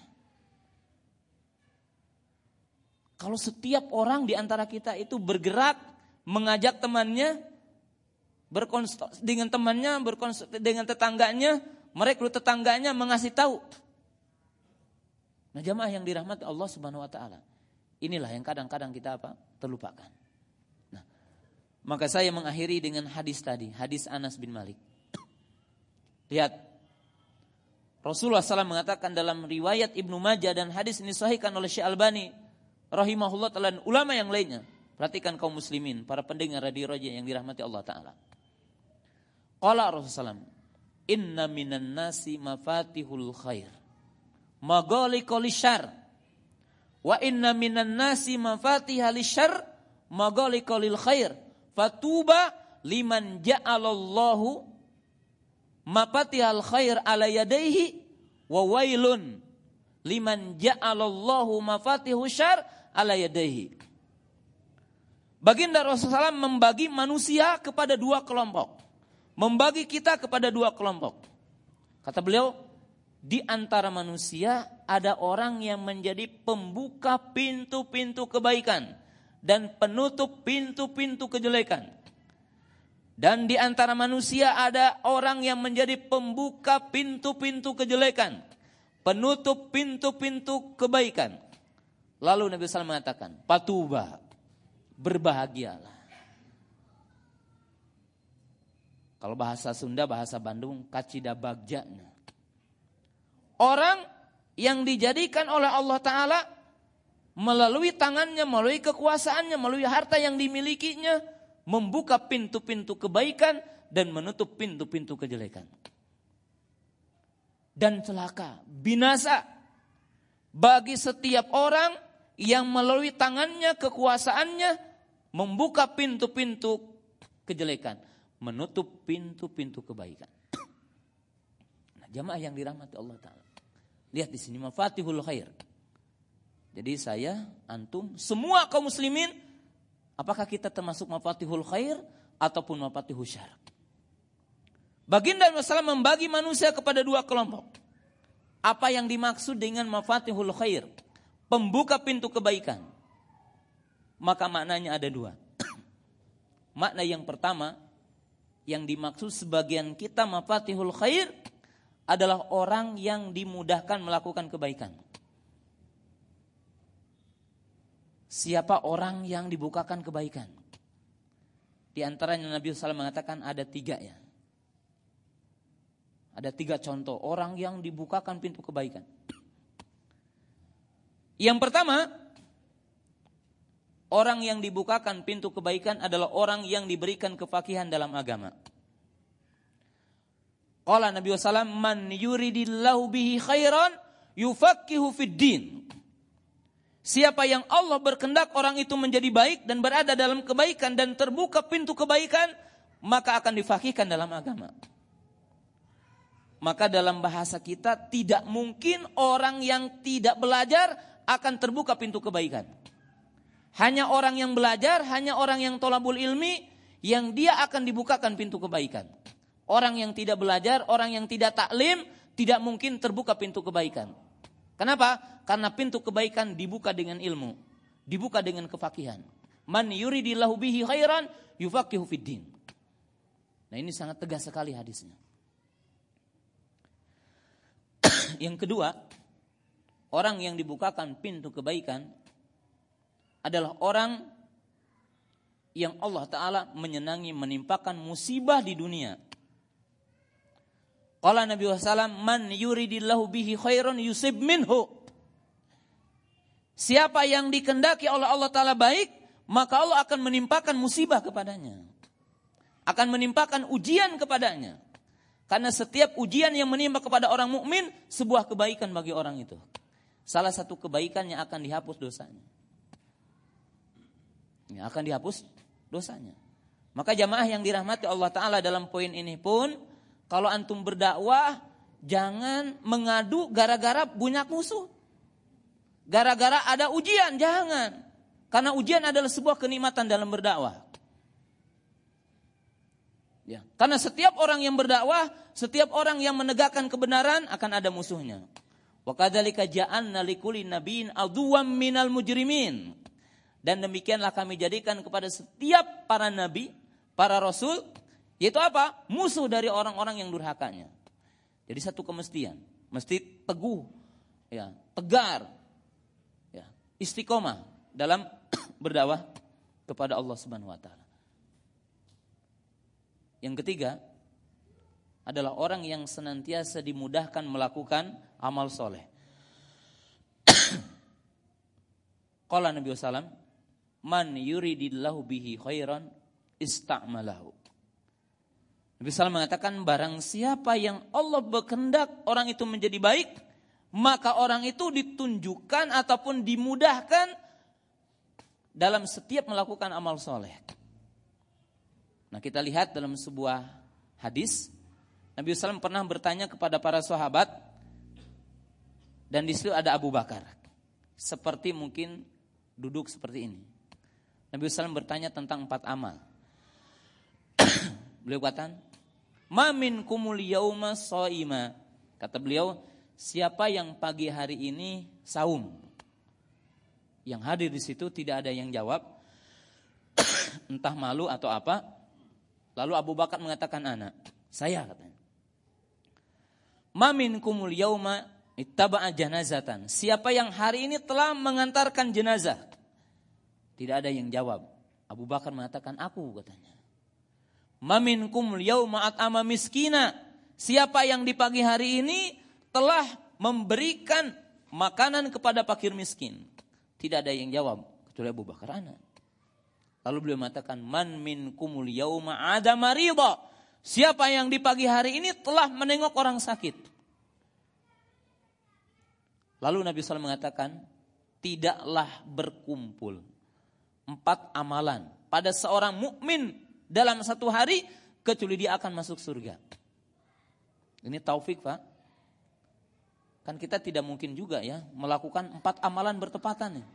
Kalau setiap orang di antara kita itu bergerak mengajak temannya, dengan temannya, dengan tetangganya, merekrut tetangganya, mengasih tahu. Nah, jamaah yang dirahmati Allah Subhanahu wa taala, inilah yang kadang-kadang kita terlupakan. Nah, maka saya mengakhiri dengan hadis tadi, hadis Anas bin Malik. Lihat, Rasulullah SAW mengatakan dalam riwayat Ibnu Majah, dan hadis ini disahihkan oleh Syekh Albani rahimahullah ta'ala dan ulama yang lainnya. Perhatikan kaum muslimin, para pendengar radio Roja yang dirahmati Allah Ta'ala. Qala Rasulullah SAW, inna minan nasi mafatihul khair, maghaliqul syarr, wa inna minan nasi mafatihal syarr, maghaliqa lil khair fatuba liman ja'alallahu mafatihal khair ala yadayhi wa wailun liman ja'alallahu mafatihu syarr ala yadayhi. Baginda Rasulullah SAW membagi manusia kepada dua kelompok. Membagi kita kepada dua kelompok. Kata beliau, di antara manusia ada orang yang menjadi pembuka pintu-pintu kebaikan dan penutup pintu-pintu kejelekan. Dan di antara manusia ada orang yang menjadi pembuka pintu-pintu kejelekan, penutup pintu-pintu kebaikan. Lalu Nabi SAW mengatakan, patuba, berbahagialah. Kalau bahasa Sunda, bahasa Bandung, kacida bagjanya. Orang yang dijadikan oleh Allah Ta'ala melalui tangannya, melalui kekuasaannya, melalui harta yang dimilikinya, membuka pintu-pintu kebaikan dan menutup pintu-pintu kejelekan. Dan celaka, binasa bagi setiap orang yang melalui tangannya, kekuasaannya, membuka pintu-pintu kejelekan, menutup pintu-pintu kebaikan. Nah, jamaah yang dirahmati Allah Ta'ala, lihat di sini mafatihul khair. Jadi saya, antum, semua kaum muslimin, apakah kita termasuk mafatihul khair ataupun mafatihul syarr? Baginda Rasulullah membagi manusia kepada dua kelompok. Apa yang dimaksud dengan mafatihul khair? Pembuka pintu kebaikan. Maka maknanya ada dua. Makna yang pertama, yang dimaksud sebagian kita mafatihul khair adalah orang yang dimudahkan melakukan kebaikan. Siapa orang yang dibukakan kebaikan? Di antaranya Nabi SAW mengatakan ada 3 ya. Ada 3 contoh orang yang dibukakan pintu kebaikan. Yang pertama, orang yang dibukakan pintu kebaikan adalah orang yang diberikan kefakihan dalam agama. Qala Nabi SAW, man yuridillahu bihi khairan yufaqihu fid din. Siapa yang Allah berkehendak orang itu menjadi baik dan berada dalam kebaikan dan terbuka pintu kebaikan, maka akan difaqihkan dalam agama. Maka dalam bahasa kita tidak mungkin orang yang tidak belajar akan terbuka pintu kebaikan. Hanya orang yang belajar, hanya orang yang thalabul ilmi yang dia akan dibukakan pintu kebaikan. Orang yang tidak belajar, orang yang tidak taklim, tidak mungkin terbuka pintu kebaikan. Kenapa? Karena pintu kebaikan dibuka dengan ilmu, dibuka dengan kefakihan. Man yuridillahu bihi khairan yufaqihu fid din. Nah, ini sangat tegas sekali hadisnya. Yang kedua, orang yang dibukakan pintu kebaikan adalah orang yang Allah Ta'ala menyenangi menimpakan musibah di dunia. Qala Nabi SAW, man yuridillahu bihi khairan yusib minhu. Siapa yang dikehendaki oleh Allah Ta'ala baik, maka Allah akan menimpakan musibah kepadanya. Akan menimpakan ujian kepadanya. Karena setiap ujian yang menimpa kepada orang mukmin sebuah kebaikan bagi orang itu. Salah satu kebaikan yang akan dihapus dosanya. Ya, akan dihapus dosanya. Maka jamaah yang dirahmati Allah Ta'ala dalam poin ini pun, kalau antum berdakwah, jangan mengadu gara-gara banyak musuh. Gara-gara ada ujian, jangan. Karena ujian adalah sebuah kenikmatan dalam berdakwah. Ya, karena setiap orang yang berdakwah, setiap orang yang menegakkan kebenaran akan ada musuhnya. Wa kadzalika ja'alna likulli nabiyyin aduwwan minal mujrimin. Dan demikianlah kami jadikan kepada setiap para nabi, para rasul, yaitu apa? Musuh dari orang-orang yang durhakanya. Jadi satu kemestian, mesti teguh, ya, tegar, ya, istiqomah dalam berdakwah kepada Allah Subhanahu wa taala. Yang ketiga adalah orang yang senantiasa dimudahkan melakukan amal soleh. Qala Nabi SAW, man yuridillahu bihi khairan ista'malahu. Nabi SAW mengatakan, barang siapa yang Allah berkehendak orang itu menjadi baik, maka orang itu ditunjukkan ataupun dimudahkan dalam setiap melakukan amal soleh. Nah, kita lihat dalam sebuah hadis, Nabi SAW pernah bertanya kepada para sahabat, dan di situ ada Abu Bakar. Seperti mungkin duduk seperti ini. Nabi SAW bertanya tentang 4 amal. Beliau katakan, "Ma minkumul yauma shaima." Kata beliau, siapa yang pagi hari ini saum? Yang hadir di situ tidak ada yang jawab, entah malu atau apa. Lalu Abu Bakar mengatakan, "Ana." Saya, katanya. "Ma minkumul yauma ittaba'a janazatan." Siapa yang hari ini telah mengantarkan jenazah? Tidak ada yang jawab. Abu Bakar mengatakan, "Aku," katanya. "Ma minkumul yauma at'ama miskina." Siapa yang di pagi hari ini telah memberikan makanan kepada fakir miskin? Tidak ada yang jawab kecuali Abu Bakar, "Ana." Lalu beliau mengatakan, "Man minkumul yauma ada marida." Siapa yang di pagi hari ini telah menengok orang sakit? Lalu Nabi SAW mengatakan, tidaklah berkumpul 4 amalan pada seorang mukmin dalam satu hari kecuali dia akan masuk surga. Ini taufik, Pak. Kan kita tidak mungkin juga ya melakukan 4 amalan bertepatan nih.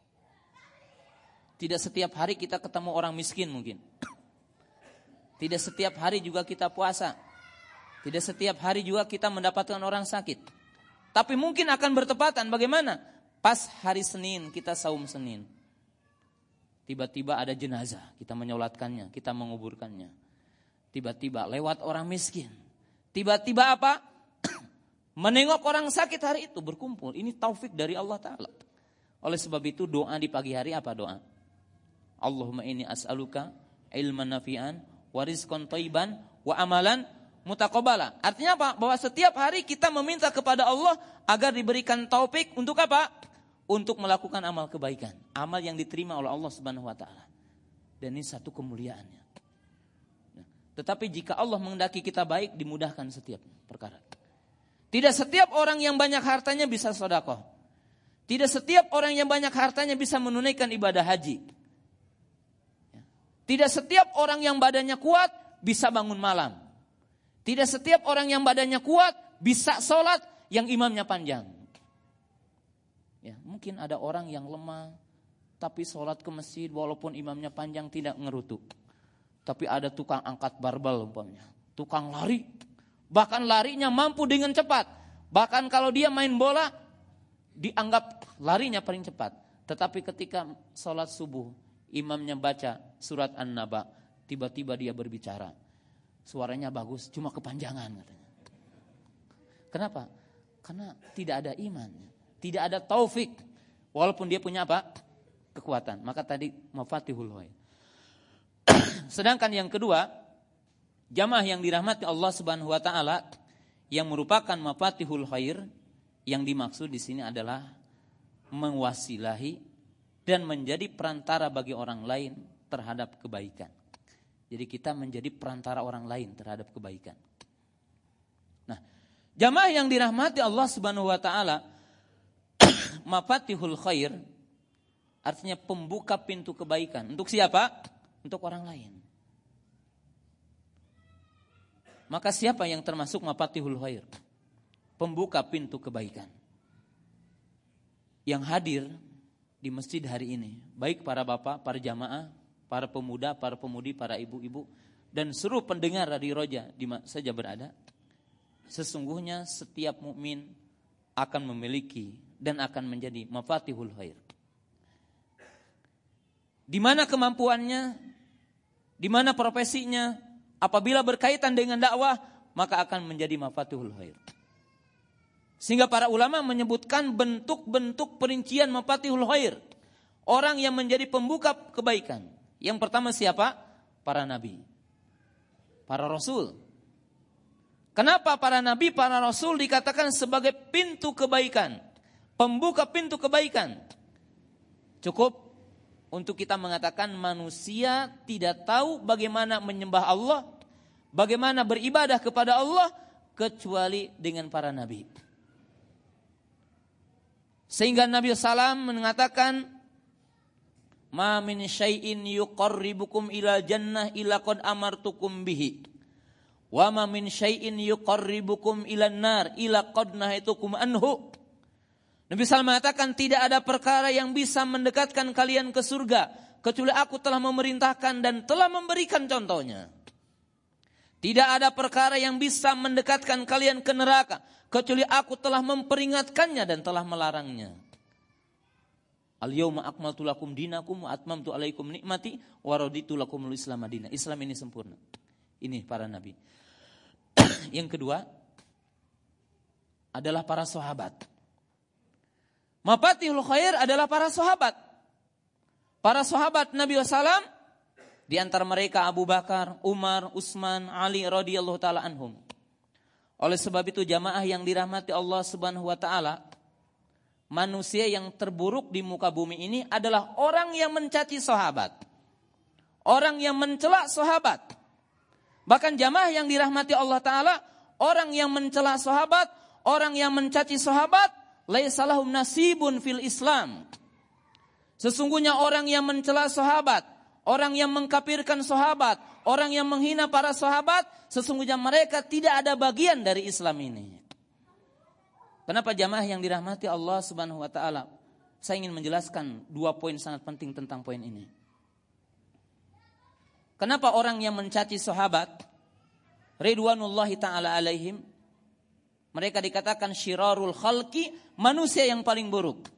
Tidak setiap hari kita ketemu orang miskin mungkin. Tidak setiap hari juga kita puasa. Tidak setiap hari juga kita mendapatkan orang sakit. Tapi mungkin akan bertepatan. Bagaimana? Pas hari Senin kita saum Senin. Tiba-tiba ada jenazah, kita menyolatkannya, kita menguburkannya. Tiba-tiba lewat orang miskin. Tiba-tiba apa? Menengok orang sakit hari itu, berkumpul. Ini taufik dari Allah Ta'ala. Oleh sebab itu doa di pagi hari apa doa? Allahumma inni as'aluka ilman nafi'an wa rizqan thayyiban wa amalan mutaqabbala. Artinya apa? Bahwa setiap hari kita meminta kepada Allah agar diberikan taufik untuk apa? Untuk melakukan amal kebaikan. Amal yang diterima oleh Allah Subhanahu wa taala. Dan ini satu kemuliaannya. Tetapi jika Allah menghendaki kita baik, dimudahkan setiap perkara. Tidak setiap orang yang banyak hartanya bisa sedekah. Tidak setiap orang yang banyak hartanya bisa menunaikan ibadah haji. Tidak setiap orang yang badannya kuat bisa bangun malam. Tidak setiap orang yang badannya kuat bisa sholat yang imamnya panjang. Ya, mungkin ada orang yang lemah tapi sholat ke masjid walaupun imamnya panjang tidak ngerutu. Tapi ada tukang angkat barbel umpamanya, tukang lari, bahkan larinya mampu dengan cepat. Bahkan kalau dia main bola dianggap larinya paling cepat. Tetapi ketika sholat subuh imamnya baca surat An-Naba, tiba-tiba dia berbicara. Suaranya bagus, cuma kepanjangan katanya. Kenapa? Karena tidak ada iman, tidak ada taufik. Walaupun dia punya apa? Kekuatan. Maka tadi mafatihul khair. Sedangkan yang kedua, jamaah yang dirahmati Allah Subhanahu wa taala yang merupakan mafatihul khair, yang dimaksud di sini adalah mewasilahi dan menjadi perantara bagi orang lain terhadap kebaikan. Jadi kita menjadi perantara orang lain terhadap kebaikan. Nah, jamaah yang dirahmati Allah Subhanahu wa taala, mafatihul khair artinya pembuka pintu kebaikan. Untuk siapa? Untuk orang lain. Maka siapa yang termasuk mafatihul khair? Pembuka pintu kebaikan. Yang hadir di masjid hari ini, baik para bapak, para jamaah, para pemuda, para pemudi, para ibu-ibu, dan seluruh pendengar Radio Roja di mana saja berada, sesungguhnya setiap mukmin akan memiliki dan akan menjadi mafatihul khair. Di mana kemampuannya, di mana profesinya, apabila berkaitan dengan dakwah, maka akan menjadi mafatihul khair. Sehingga para ulama menyebutkan bentuk-bentuk perincian mafatihul khair. Orang yang menjadi pembuka kebaikan. Yang pertama siapa? Para nabi, para rasul. Kenapa para nabi, para rasul dikatakan sebagai pintu kebaikan, pembuka pintu kebaikan? Cukup untuk kita mengatakan manusia tidak tahu bagaimana menyembah Allah, bagaimana beribadah kepada Allah kecuali dengan para nabi. Sehingga Nabi SAW mengatakan, ma min syai'in yuqarribukum ila jannah ila qad amartukum bihi wa ma min syai'in yuqarribukum ila nar ila qad nahaitukum anhu. Nabi SAW mengatakan tidak ada perkara yang bisa mendekatkan kalian ke surga kecuali aku telah memerintahkan dan telah memberikan contohnya. Tidak ada perkara yang bisa mendekatkan kalian ke neraka kecuali aku telah memperingatkannya dan telah melarangnya. Al-yawma akmaltu lakum dinakum wa atmamtu alaikum nikmati wa raditu lakumul Islam madinah. Islam ini sempurna. Ini para nabi. Yang kedua adalah para sahabat. Mafatihul khair adalah para sahabat. Para sahabat Nabi SAW, di antara mereka Abu Bakar, Umar, Utsman, Ali radhiyallahu taala anhum. Oleh sebab itu jamaah yang dirahmati Allah Subhanahu wa taala, manusia yang terburuk di muka bumi ini adalah orang yang mencaci sahabat. Orang yang mencela sahabat. Bahkan jamaah yang dirahmati Allah taala, orang yang mencela sahabat, orang yang mencaci sahabat, laisa lahum nasibun fil Islam. Sesungguhnya orang yang mencela sahabat, orang yang mengkafirkan sahabat, orang yang menghina para sahabat, sesungguhnya mereka tidak ada bagian dari Islam ini. Kenapa jamaah yang dirahmati Allah Subhanahu wa taala? Saya ingin menjelaskan 2 poin sangat penting tentang poin ini. Kenapa orang yang mencaci sahabat ridwanullahi taala alaihim, mereka dikatakan syirarul khalqi, manusia yang paling buruk.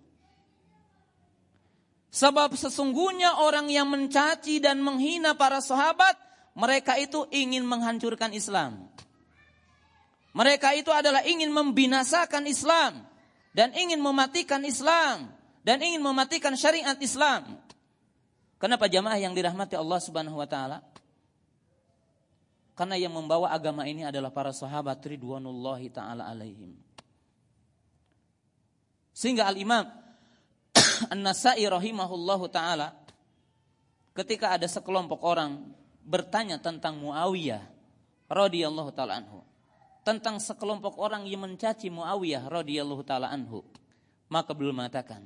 Sebab sesungguhnya orang yang mencaci dan menghina para sahabat, mereka itu ingin menghancurkan Islam. Mereka itu adalah ingin membinasakan Islam dan ingin mematikan Islam dan ingin mematikan syariat Islam. Kenapa jamaah yang dirahmati Allah Subhanahu wa taala? Karena yang membawa agama ini adalah para sahabat ridwanullahi taala alaihim. Sehingga Al-Imam An-Nasa'i rahimahullahu taala ketika ada sekelompok orang bertanya tentang Muawiyah radhiyallahu taala anhu, tentang sekelompok orang yang mencaci Muawiyah radhiyallahu taala anhu, maka beliau mengatakan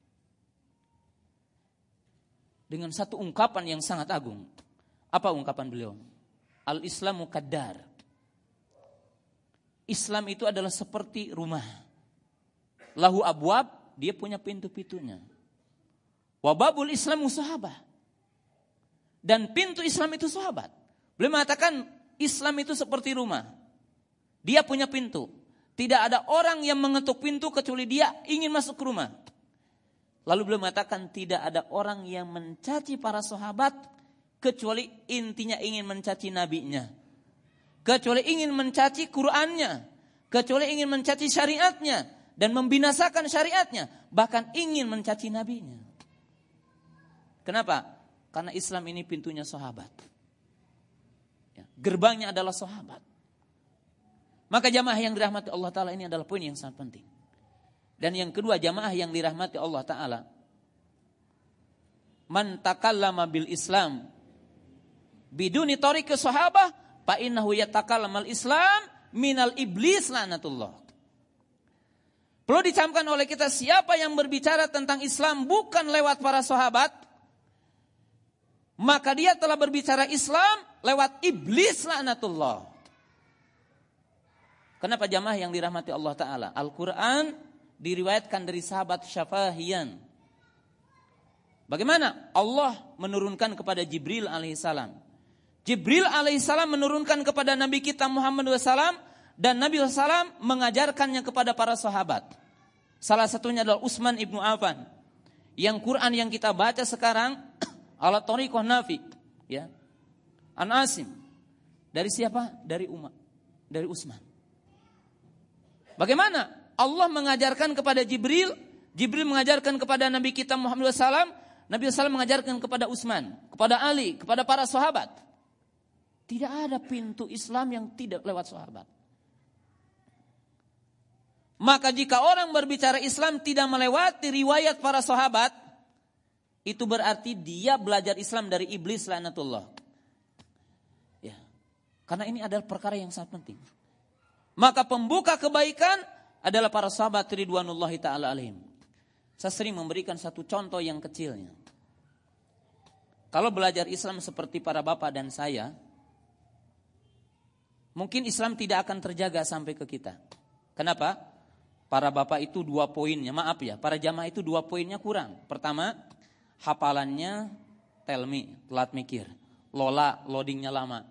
dengan satu ungkapan yang sangat agung. Apa ungkapan beliau? Al-Islamu kaddar. Islam itu adalah seperti rumah. Lahu abwab, dia punya pintu-pintunya. Wa babul Islamu sahabah. Dan pintu Islam itu sahabat. Beliau mengatakan Islam itu seperti rumah. Dia punya pintu. Tidak ada orang yang mengetuk pintu kecuali dia ingin masuk ke rumah. Lalu beliau mengatakan tidak ada orang yang mencaci para sahabat kecuali intinya ingin mencaci nabinya, kecuali ingin mencaci Qur'annya, kecuali ingin mencaci syariatnya dan membinasakan syariatnya, bahkan ingin mencaci nabinya. Kenapa? Karena Islam ini pintunya sahabat, gerbangnya adalah sahabat. Maka jamaah yang dirahmati Allah Ta'ala ini adalah poin yang sangat penting. Dan yang kedua, jamaah yang dirahmati Allah Ta'ala, man takallama bil Islam biduni tariqi sahabah fa innahu yatakallamal Islam minal iblis laknatullah. Perlu dicamkan oleh kita, siapa yang berbicara tentang Islam bukan lewat para sahabat, maka dia telah berbicara Islam lewat iblis laknatullah. Kenapa jamaah yang dirahmati Allah Ta'ala? Al-Quran diriwayatkan dari sahabat Syafahiyan. Bagaimana Allah menurunkan kepada Jibril alaihissalam. Jibril alaihissalam menurunkan kepada Nabi kita Muhammad SAW, dan Nabi SAW mengajarkannya kepada para sahabat. Salah satunya adalah Utsman ibnu Affan. Yang Quran yang kita baca sekarang ala tariqah Nafi, ya. An Asim. Dari siapa? Dari Utsman. Bagaimana Allah mengajarkan kepada Jibril, Jibril mengajarkan kepada Nabi kita Muhammad SAW, Nabi SAW mengajarkan kepada Utsman, kepada Ali, kepada para sahabat. Tidak ada pintu Islam yang tidak lewat sahabat. Maka jika orang berbicara Islam tidak melewati riwayat para sahabat, itu berarti dia belajar Islam dari iblis laknatullah. Ya. Karena ini adalah perkara yang sangat penting. Maka pembuka kebaikan adalah para sahabat ridwanullahi ta'ala alaihim. Saya sering memberikan satu contoh yang kecilnya. kalau belajar Islam seperti para bapak dan saya, mungkin Islam tidak akan terjaga sampai ke kita. Kenapa? Para bapak itu 2 poinnya, maaf ya, para jamaah itu 2 poinnya kurang. Pertama, hafalannya tell me, telat mikir. Lola, loadingnya lama.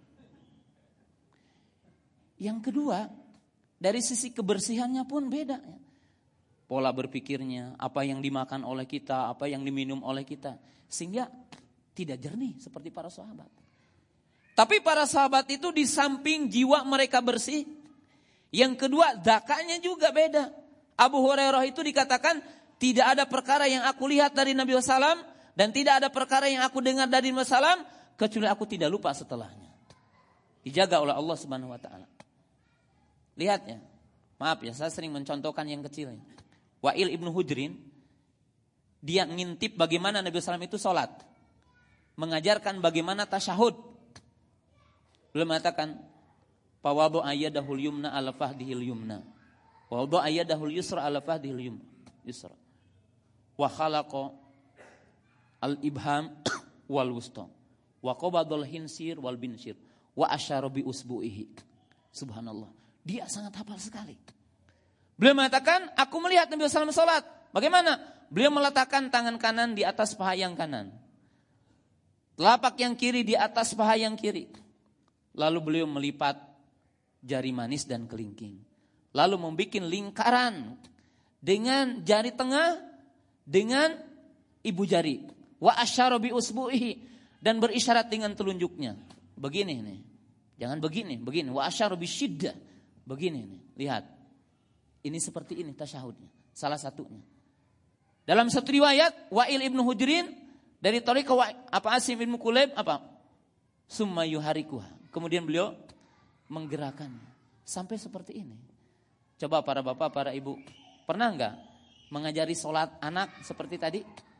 Yang kedua, dari sisi kebersihannya pun beda. Pola berpikirnya, apa yang dimakan oleh kita, apa yang diminum oleh kita. Sehingga tidak jernih seperti para sahabat. Tapi para sahabat itu di samping jiwa mereka bersih, yang kedua zakatnya juga beda. Abu Hurairah itu dikatakan, tidak ada perkara yang aku lihat dari Nabi SAW dan tidak ada perkara yang aku dengar dari Nabi SAW kecuali aku tidak lupa setelahnya. Dijaga oleh Allah Subhanahu wa taala. Lihatnya. Maaf ya, saya sering mencontohkan yang kecilnya. Wa'il ibnu Hujrin, dia ngintip bagaimana Nabi SAW itu sholat. Mengajarkan bagaimana tasyahud. Beliau mengatakan, Fawadu ayyadahul yumna ala fahdihil yumna. Wawadu ayyadahul yusra ala fahdihil yusra. Wa khalaqa al-ibham wal wusta. Wa qabadul hinsir wal binsir. Wa asyara bi usbu'ihi. Subhanallah. Dia sangat hafal sekali. Beliau mengatakan, aku melihat Nabi SAW sholat. Bagaimana? Beliau meletakkan tangan kanan di atas paha yang kanan. Telapak yang kiri di atas paha yang kiri. Lalu beliau melipat jari manis dan kelingking. Lalu membuat lingkaran dengan jari tengah dengan ibu jari. Wa asyara bi usbu'ihi, dan berisyarat dengan telunjuknya. Begini nih. Jangan begini. Wa asyara bi syiddah. Begini nih. Lihat. Ini seperti ini tasyahudnya. Salah satunya. Dalam satu riwayat, Wa'il ibnu Hujrin dari Thariqah Asim ibnu Kulayb summa yuharikuha. Kemudian beliau menggerakkannya sampai seperti ini. Coba para bapak, para ibu, pernah enggak mengajari sholat anak seperti tadi?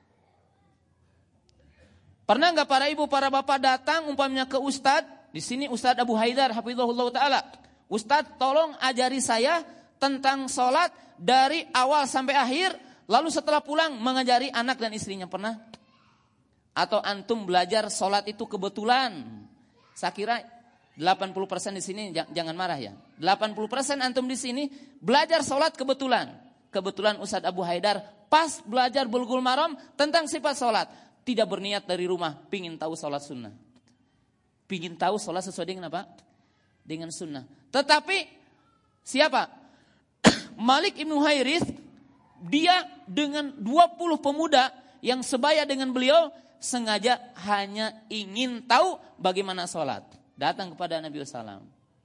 Pernah enggak para ibu, para bapak datang umpamanya ke ustadz, di sini Ustadz Abu Haidar hafizahullah taala. Ustadz, tolong ajari saya tentang sholat dari awal sampai akhir, lalu setelah pulang mengajari anak dan istrinya. Pernah? Atau antum belajar sholat itu kebetulan? Saya kira 80% di sini jangan marah ya. 80% antum di sini belajar sholat kebetulan. Kebetulan Ustadz Abu Haidar pas belajar Bulughul Maram tentang sifat sholat. Tidak berniat dari rumah, pingin tahu sholat sunnah. Pingin tahu sholat sesuai dengan apa? Dengan sunnah. Tetapi siapa? Malik ibnu Huwairits, dia dengan 20 pemuda yang sebaya dengan beliau sengaja hanya ingin tahu bagaimana sholat. Datang kepada Nabi SAW.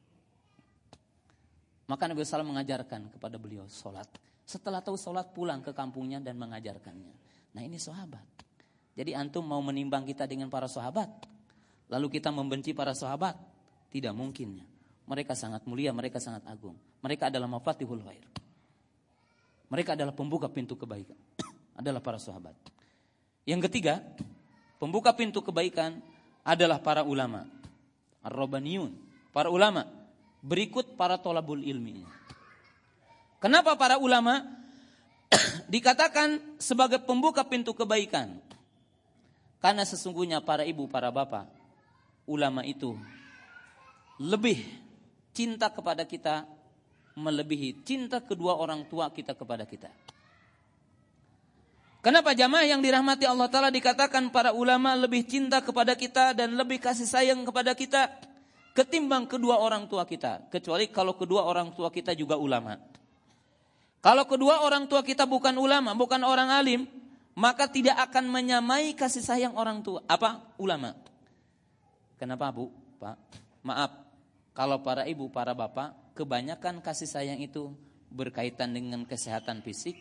Maka Nabi SAW mengajarkan kepada beliau sholat. Setelah tahu sholat pulang ke kampungnya dan mengajarkannya. Nah ini sahabat. Jadi antum mau menimbang kita dengan para sahabat, lalu kita membenci para sahabat? Tidak mungkinnya. Mereka sangat mulia, mereka sangat agung. Mereka adalah mafatihul khair. Mereka adalah pembuka pintu kebaikan. Adalah para sahabat. Yang ketiga, pembuka pintu kebaikan adalah para ulama. Ar-Rabbaniyun. Para ulama. Berikut para tolabul ilmi. Kenapa para ulama dikatakan sebagai pembuka pintu kebaikan? Karena sesungguhnya para ibu, para bapak, ulama itu lebih cinta kepada kita melebihi cinta kedua orang tua kita kepada kita. Kenapa jamaah yang dirahmati Allah Ta'ala dikatakan para ulama lebih cinta kepada kita dan lebih kasih sayang kepada kita ketimbang kedua orang tua kita? Kecuali kalau kedua orang tua kita juga ulama. Kalau kedua orang tua kita bukan ulama, bukan orang alim, maka tidak akan menyamai kasih sayang orang tua. Apa? Ulama. Kenapa Bu? Pak? Maaf. Kalau para ibu, para bapak, kebanyakan kasih sayang itu berkaitan dengan kesehatan fisik,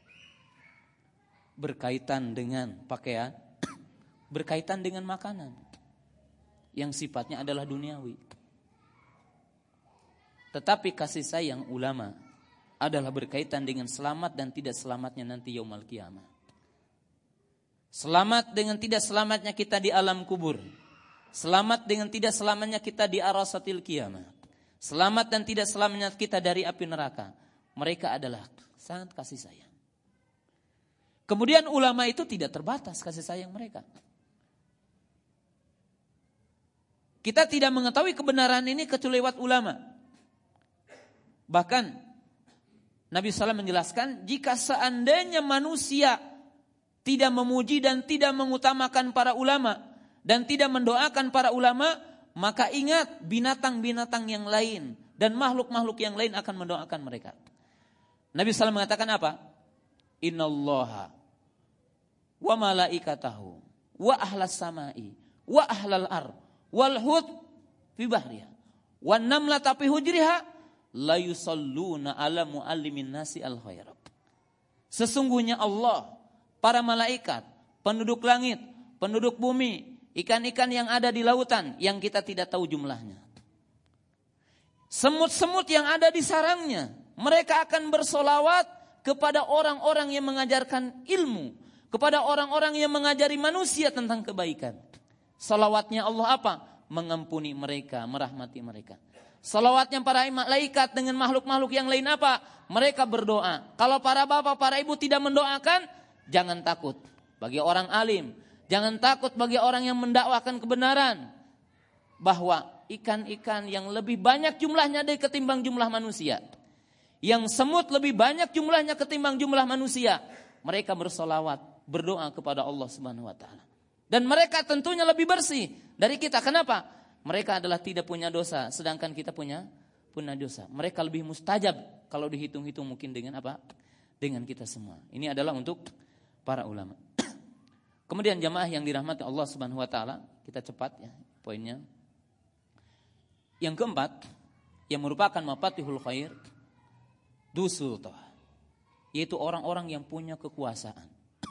berkaitan dengan pakaian, berkaitan dengan makanan yang sifatnya adalah duniawi. Tetapi kasih sayang ulama adalah berkaitan dengan selamat dan tidak selamatnya nanti yaumul qiyamah. Selamat dengan tidak selamatnya kita di alam kubur. Selamat dengan tidak selamatnya kita di arasatil qiyamah. Selamat dan tidak selamatnya kita dari api neraka. Mereka adalah sangat kasih sayang. Kemudian ulama itu tidak terbatas kasih sayang mereka. Kita tidak mengetahui kebenaran ini kecuali lewat ulama. Bahkan Nabi SAW menjelaskan, jika seandainya manusia tidak memuji dan tidak mengutamakan para ulama dan tidak mendoakan para ulama, maka ingat binatang-binatang yang lain dan makhluk-makhluk yang lain akan mendoakan mereka. Nabi SAW mengatakan apa? Innallaha wa malaikatahu wa ahlas samai wa ahlal ar wal hud fi bahriha wan namlata fi hujriha la yusalluna ala muallimin nasi al khair. Sesungguhnya Allah, para malaikat, penduduk langit, penduduk bumi, ikan-ikan yang ada di lautan yang kita tidak tahu jumlahnya, semut-semut yang ada di sarangnya, mereka akan bersolawat kepada orang-orang yang mengajarkan ilmu, kepada orang-orang yang mengajari manusia tentang kebaikan. Salawatnya Allah apa? Mengampuni mereka, merahmati mereka. Salawatnya para malaikat dengan makhluk-makhluk yang lain apa? Mereka berdoa. Kalau para bapak, para ibu tidak mendoakan, jangan takut. Bagi orang alim, jangan takut bagi orang yang mendakwakan kebenaran, bahwa ikan-ikan yang lebih banyak jumlahnya dari ketimbang jumlah manusia, yang semut lebih banyak jumlahnya ketimbang jumlah manusia, mereka bersolawat, berdoa kepada Allah Subhanahu wa taala. Dan mereka tentunya lebih bersih dari kita. Kenapa? Mereka adalah tidak punya dosa, sedangkan kita punya dosa. Mereka lebih mustajab kalau dihitung-hitung mungkin dengan apa? Dengan kita semua. Ini adalah untuk para ulama. Kemudian jamaah yang dirahmati Allah Subhanahu wa taala, kita cepat ya poinnya. Yang keempat, yang merupakan mafatihul khair, dusultah, yaitu orang-orang yang punya kekuasaan.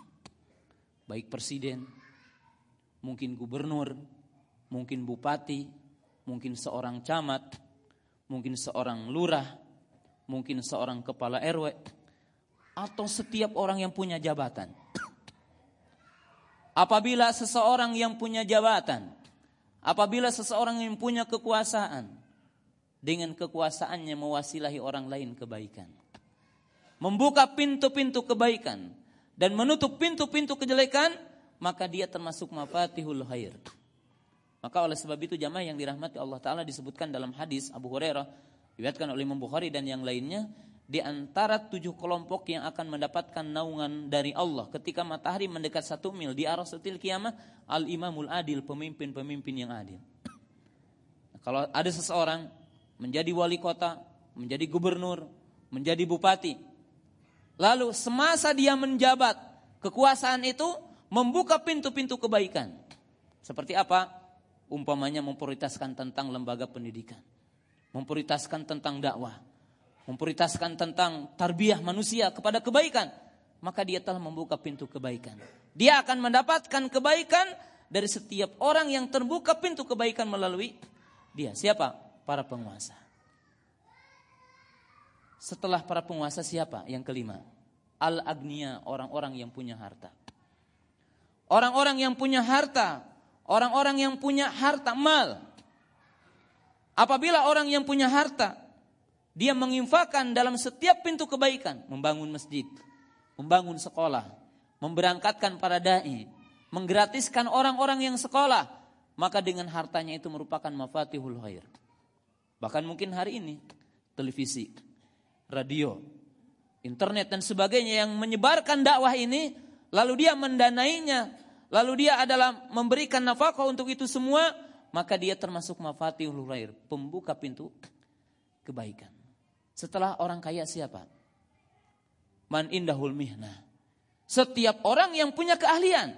Baik presiden, mungkin gubernur, mungkin bupati, mungkin seorang camat, mungkin seorang lurah, mungkin seorang kepala RW, atau setiap orang yang punya jabatan. Apabila seseorang yang punya jabatan, apabila seseorang yang punya kekuasaan, dengan kekuasaannya mewasilahi orang lain kebaikan, membuka pintu-pintu kebaikan dan menutup pintu-pintu kejelekan, maka dia termasuk mafatihul khair. Maka oleh sebab itu jamaah yang dirahmati Allah Ta'ala, disebutkan dalam hadis Abu Hurairah, diriwayatkan oleh Imam Bukhari dan yang lainnya, di antara 7 kelompok yang akan mendapatkan naungan dari Allah ketika matahari mendekat 1 mil di arasatil qiyamah, al-imamul adil, pemimpin-pemimpin yang adil. Nah, kalau ada seseorang menjadi wali kota, menjadi gubernur, menjadi bupati, lalu semasa dia menjabat, kekuasaan itu membuka pintu-pintu kebaikan. Seperti apa? Umpamanya memprioritaskan tentang lembaga pendidikan, memprioritaskan tentang dakwah, memprioritaskan tentang tarbiyah manusia kepada kebaikan, maka dia telah membuka pintu kebaikan. Dia akan mendapatkan kebaikan dari setiap orang yang terbuka pintu kebaikan melalui dia. Siapa? Para penguasa. Setelah para penguasa siapa? Yang kelima, al-agniya, orang-orang yang punya harta. Orang-orang yang punya harta, orang-orang yang punya harta mal. Apabila orang yang punya harta, dia menginfakkan dalam setiap pintu kebaikan, membangun masjid, membangun sekolah, memberangkatkan para dai, menggratiskan orang-orang yang sekolah, maka dengan hartanya itu merupakan mafatihul khair. Bahkan mungkin hari ini televisi, radio, internet dan sebagainya yang menyebarkan dakwah ini, lalu dia mendanainya, lalu dia adalah memberikan nafkah untuk itu semua, maka dia termasuk mafatihul khair, pembuka pintu kebaikan. Setelah orang kaya siapa? Man indahul mihnah. Setiap orang yang punya keahlian.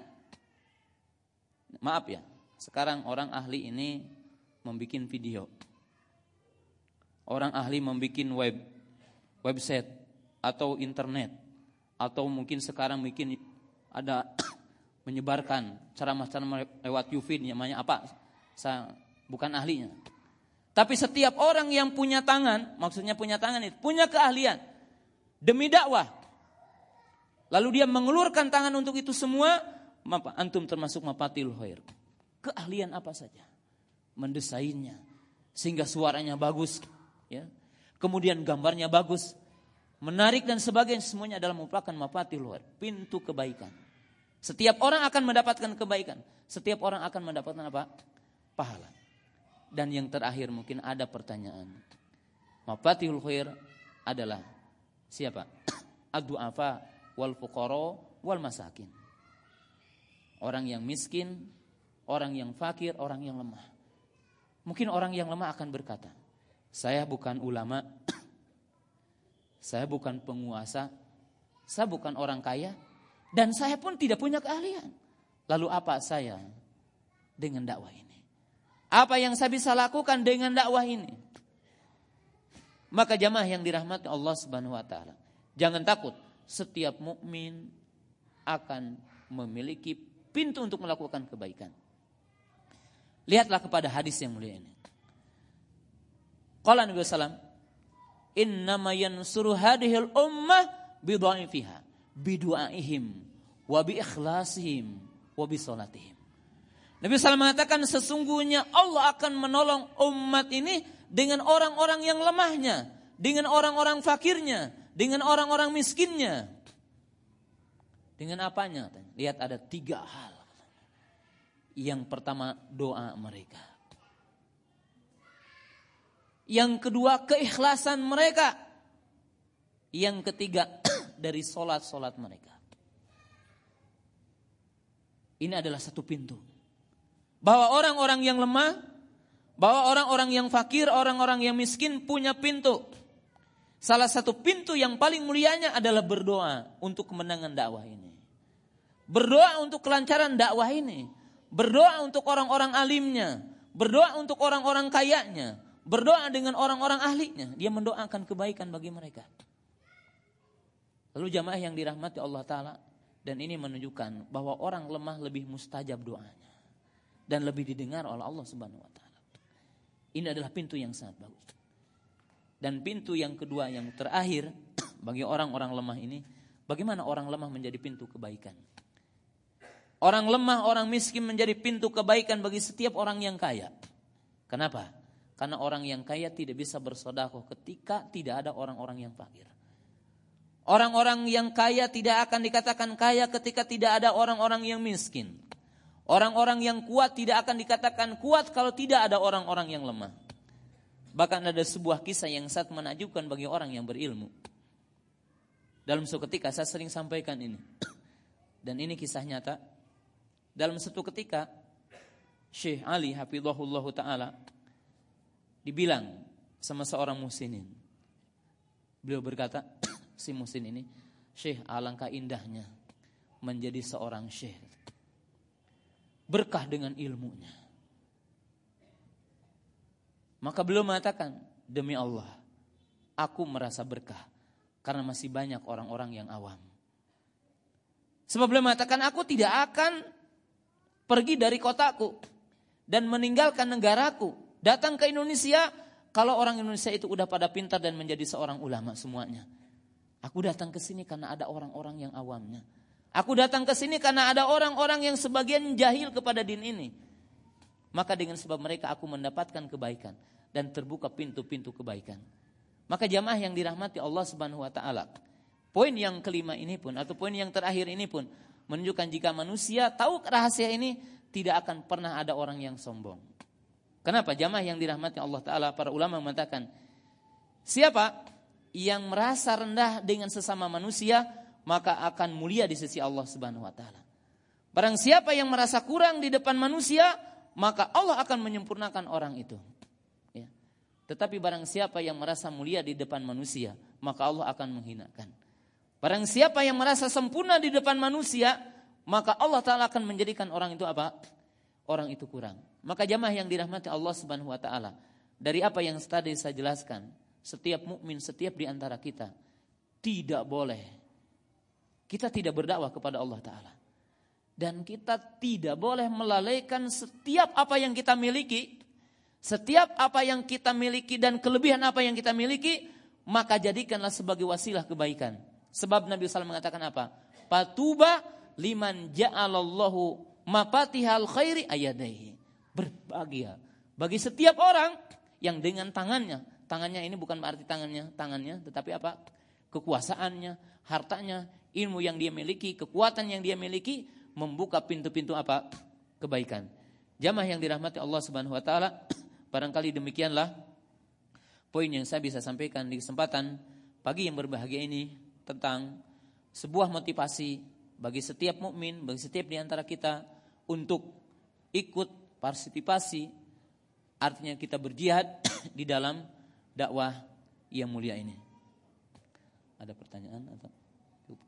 Maaf ya, sekarang orang ahli ini membuat video. Orang ahli membuat website atau internet, atau mungkin sekarang bikin ada menyebarkan ceramah-ceramah lewat UV, namanya apa? Saya bukan ahlinya. Tapi setiap orang yang punya tangan, maksudnya punya tangan itu, punya keahlian demi dakwah, lalu dia mengulurkan tangan untuk itu semua, antum termasuk mafatihul khair. Keahlian apa saja, mendesainnya sehingga suaranya bagus, ya. Kemudian gambarnya bagus, menarik dan sebagainya, semuanya adalah merupakan mafatihul khair, pintu kebaikan. Setiap orang akan mendapatkan kebaikan, setiap orang akan mendapatkan apa? Pahala. Dan yang terakhir mungkin ada pertanyaan. Mafatihul khair adalah siapa? Ad-du'afa wal fuqara wal masakin. Orang yang miskin, orang yang fakir, orang yang lemah. Mungkin orang yang lemah akan berkata, saya bukan ulama, saya bukan penguasa, saya bukan orang kaya, dan saya pun tidak punya keahlian. Lalu apa saya dengan dakwah ini? Apa yang saya bisa lakukan dengan dakwah ini? Maka jamaah yang dirahmati Allah Subhanahu wa taala, jangan takut, setiap mukmin akan memiliki pintu untuk melakukan kebaikan. Lihatlah kepada hadis yang mulia ini. Qala Nabi sallallahu alaihi wasallam, "Innama yansuru hadhil ummah bidha'ifiha, bidu'aihim wa bi ikhlasihim wa bi salatihim." Nabi SAW mengatakan sesungguhnya Allah akan menolong umat ini dengan orang-orang yang lemahnya, dengan orang-orang fakirnya, dengan orang-orang miskinnya. Dengan apanya? Lihat ada 3 hal. Yang pertama doa mereka. Yang kedua keikhlasan mereka. Yang ketiga dari solat-solat mereka. Ini adalah satu pintu. Bahwa orang-orang yang lemah, bahwa orang-orang yang fakir, orang-orang yang miskin punya pintu. Salah satu pintu yang paling mulianya adalah berdoa untuk kemenangan dakwah ini. Berdoa untuk kelancaran dakwah ini. Berdoa untuk orang-orang alimnya. Berdoa untuk orang-orang kayanya. Berdoa dengan orang-orang ahlinya. Dia mendoakan kebaikan bagi mereka. Lalu jamaah yang dirahmati Allah Ta'ala. Dan ini menunjukkan bahwa orang lemah lebih mustajab doanya. Dan lebih didengar oleh Allah Subhanahu wa taala. Ini adalah pintu yang sangat bagus. Dan pintu yang kedua yang terakhir bagi orang-orang lemah ini, bagaimana orang lemah menjadi pintu kebaikan? Orang lemah, orang miskin menjadi pintu kebaikan bagi setiap orang yang kaya. Kenapa? Karena orang yang kaya tidak bisa bersedekah ketika tidak ada orang-orang yang fakir. Orang-orang yang kaya tidak akan dikatakan kaya ketika tidak ada orang-orang yang miskin. Orang-orang yang kuat tidak akan dikatakan kuat kalau tidak ada orang-orang yang lemah. Bahkan ada sebuah kisah yang sangat menakjubkan bagi orang yang berilmu. Dalam suatu ketika saya sering sampaikan ini. Dan ini kisah nyata. Dalam satu ketika Syekh Ali hafizahullah ta'ala dibilang sama seorang muhsinin. Beliau berkata, si muhsin ini, Syekh, alangkah indahnya menjadi seorang syekh. Berkah dengan ilmunya. Maka beliau mengatakan, demi Allah, aku merasa berkah karena masih banyak orang-orang yang awam. Sebab beliau mengatakan, aku tidak akan pergi dari kotaku dan meninggalkan negaraku, datang ke Indonesia kalau orang Indonesia itu udah pada pintar dan menjadi seorang ulama semuanya. Aku datang ke sini karena ada orang-orang yang awamnya. Aku datang ke sini karena ada orang-orang yang sebagian jahil kepada din ini. Maka dengan sebab mereka aku mendapatkan kebaikan dan terbuka pintu-pintu kebaikan. Maka jamaah yang dirahmati Allah Subhanahu wa taala. Poin yang kelima ini pun atau poin yang terakhir ini pun menunjukkan jika manusia tahu rahasia ini tidak akan pernah ada orang yang sombong. Kenapa? Jamaah yang dirahmati Allah taala, para ulama mengatakan, siapa yang merasa rendah dengan sesama manusia, maka akan mulia di sisi Allah Subhanahu wa taala. Barang siapa yang merasa kurang di depan manusia, maka Allah akan menyempurnakan orang itu. Ya. Tetapi barang siapa yang merasa mulia di depan manusia, maka Allah akan menghinakan. Barang siapa yang merasa sempurna di depan manusia, maka Allah Ta'ala akan menjadikan orang itu apa? Orang itu kurang. Maka jamaah yang dirahmati Allah Subhanahu wa taala, dari apa yang tadi saya jelaskan, setiap mukmin, setiap di antara kita tidak boleh, kita tidak berdakwah kepada Allah Ta'ala. Dan kita tidak boleh melalaikan setiap apa yang kita miliki. Setiap apa yang kita miliki dan kelebihan apa yang kita miliki, maka jadikanlah sebagai wasilah kebaikan. Sebab Nabi SAW mengatakan apa? Patuba liman ja'alallahu mafatihal khairi ayadaihi. Berbahagia bagi setiap orang yang dengan tangannya ini bukan berarti tangannya, tetapi apa? Kekuasaannya, hartanya, ilmu yang dia miliki, kekuatan yang dia miliki, membuka pintu-pintu apa? Kebaikan. Jamaah yang dirahmati Allah Subhanahu wa taala, Barangkali demikianlah poin yang saya bisa sampaikan di kesempatan pagi yang berbahagia ini tentang sebuah motivasi bagi setiap mukmin, bagi setiap di antara kita untuk ikut partisipasi, artinya kita berjihad di dalam dakwah yang mulia ini. Ada pertanyaan atau cukup?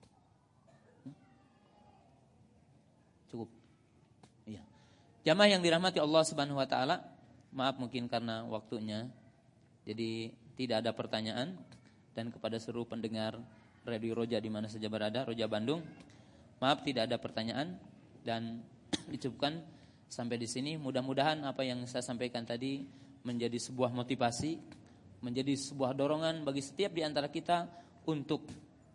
Cukup. Iya. Jamaah yang dirahmati Allah Subhanahu wa taala, maaf mungkin karena waktunya jadi tidak ada pertanyaan, dan kepada seluruh pendengar Radio Roja di mana saja berada, Roja Bandung, maaf tidak ada pertanyaan dan dicukupkan sampai di sini. Mudah-mudahan apa yang saya sampaikan tadi menjadi sebuah motivasi, menjadi sebuah dorongan bagi setiap di antara kita untuk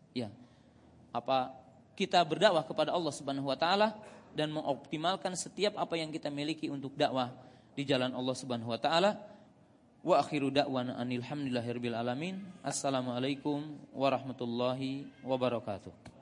kita berdakwah kepada Allah Subhanahu wa taala dan mengoptimalkan setiap apa yang kita miliki untuk dakwah di jalan Allah Subhanahu wa taala. Wa akhiru da'wana anil hamdulillahirabbil alamin. Assalamualaikum warahmatullahi wabarakatuh.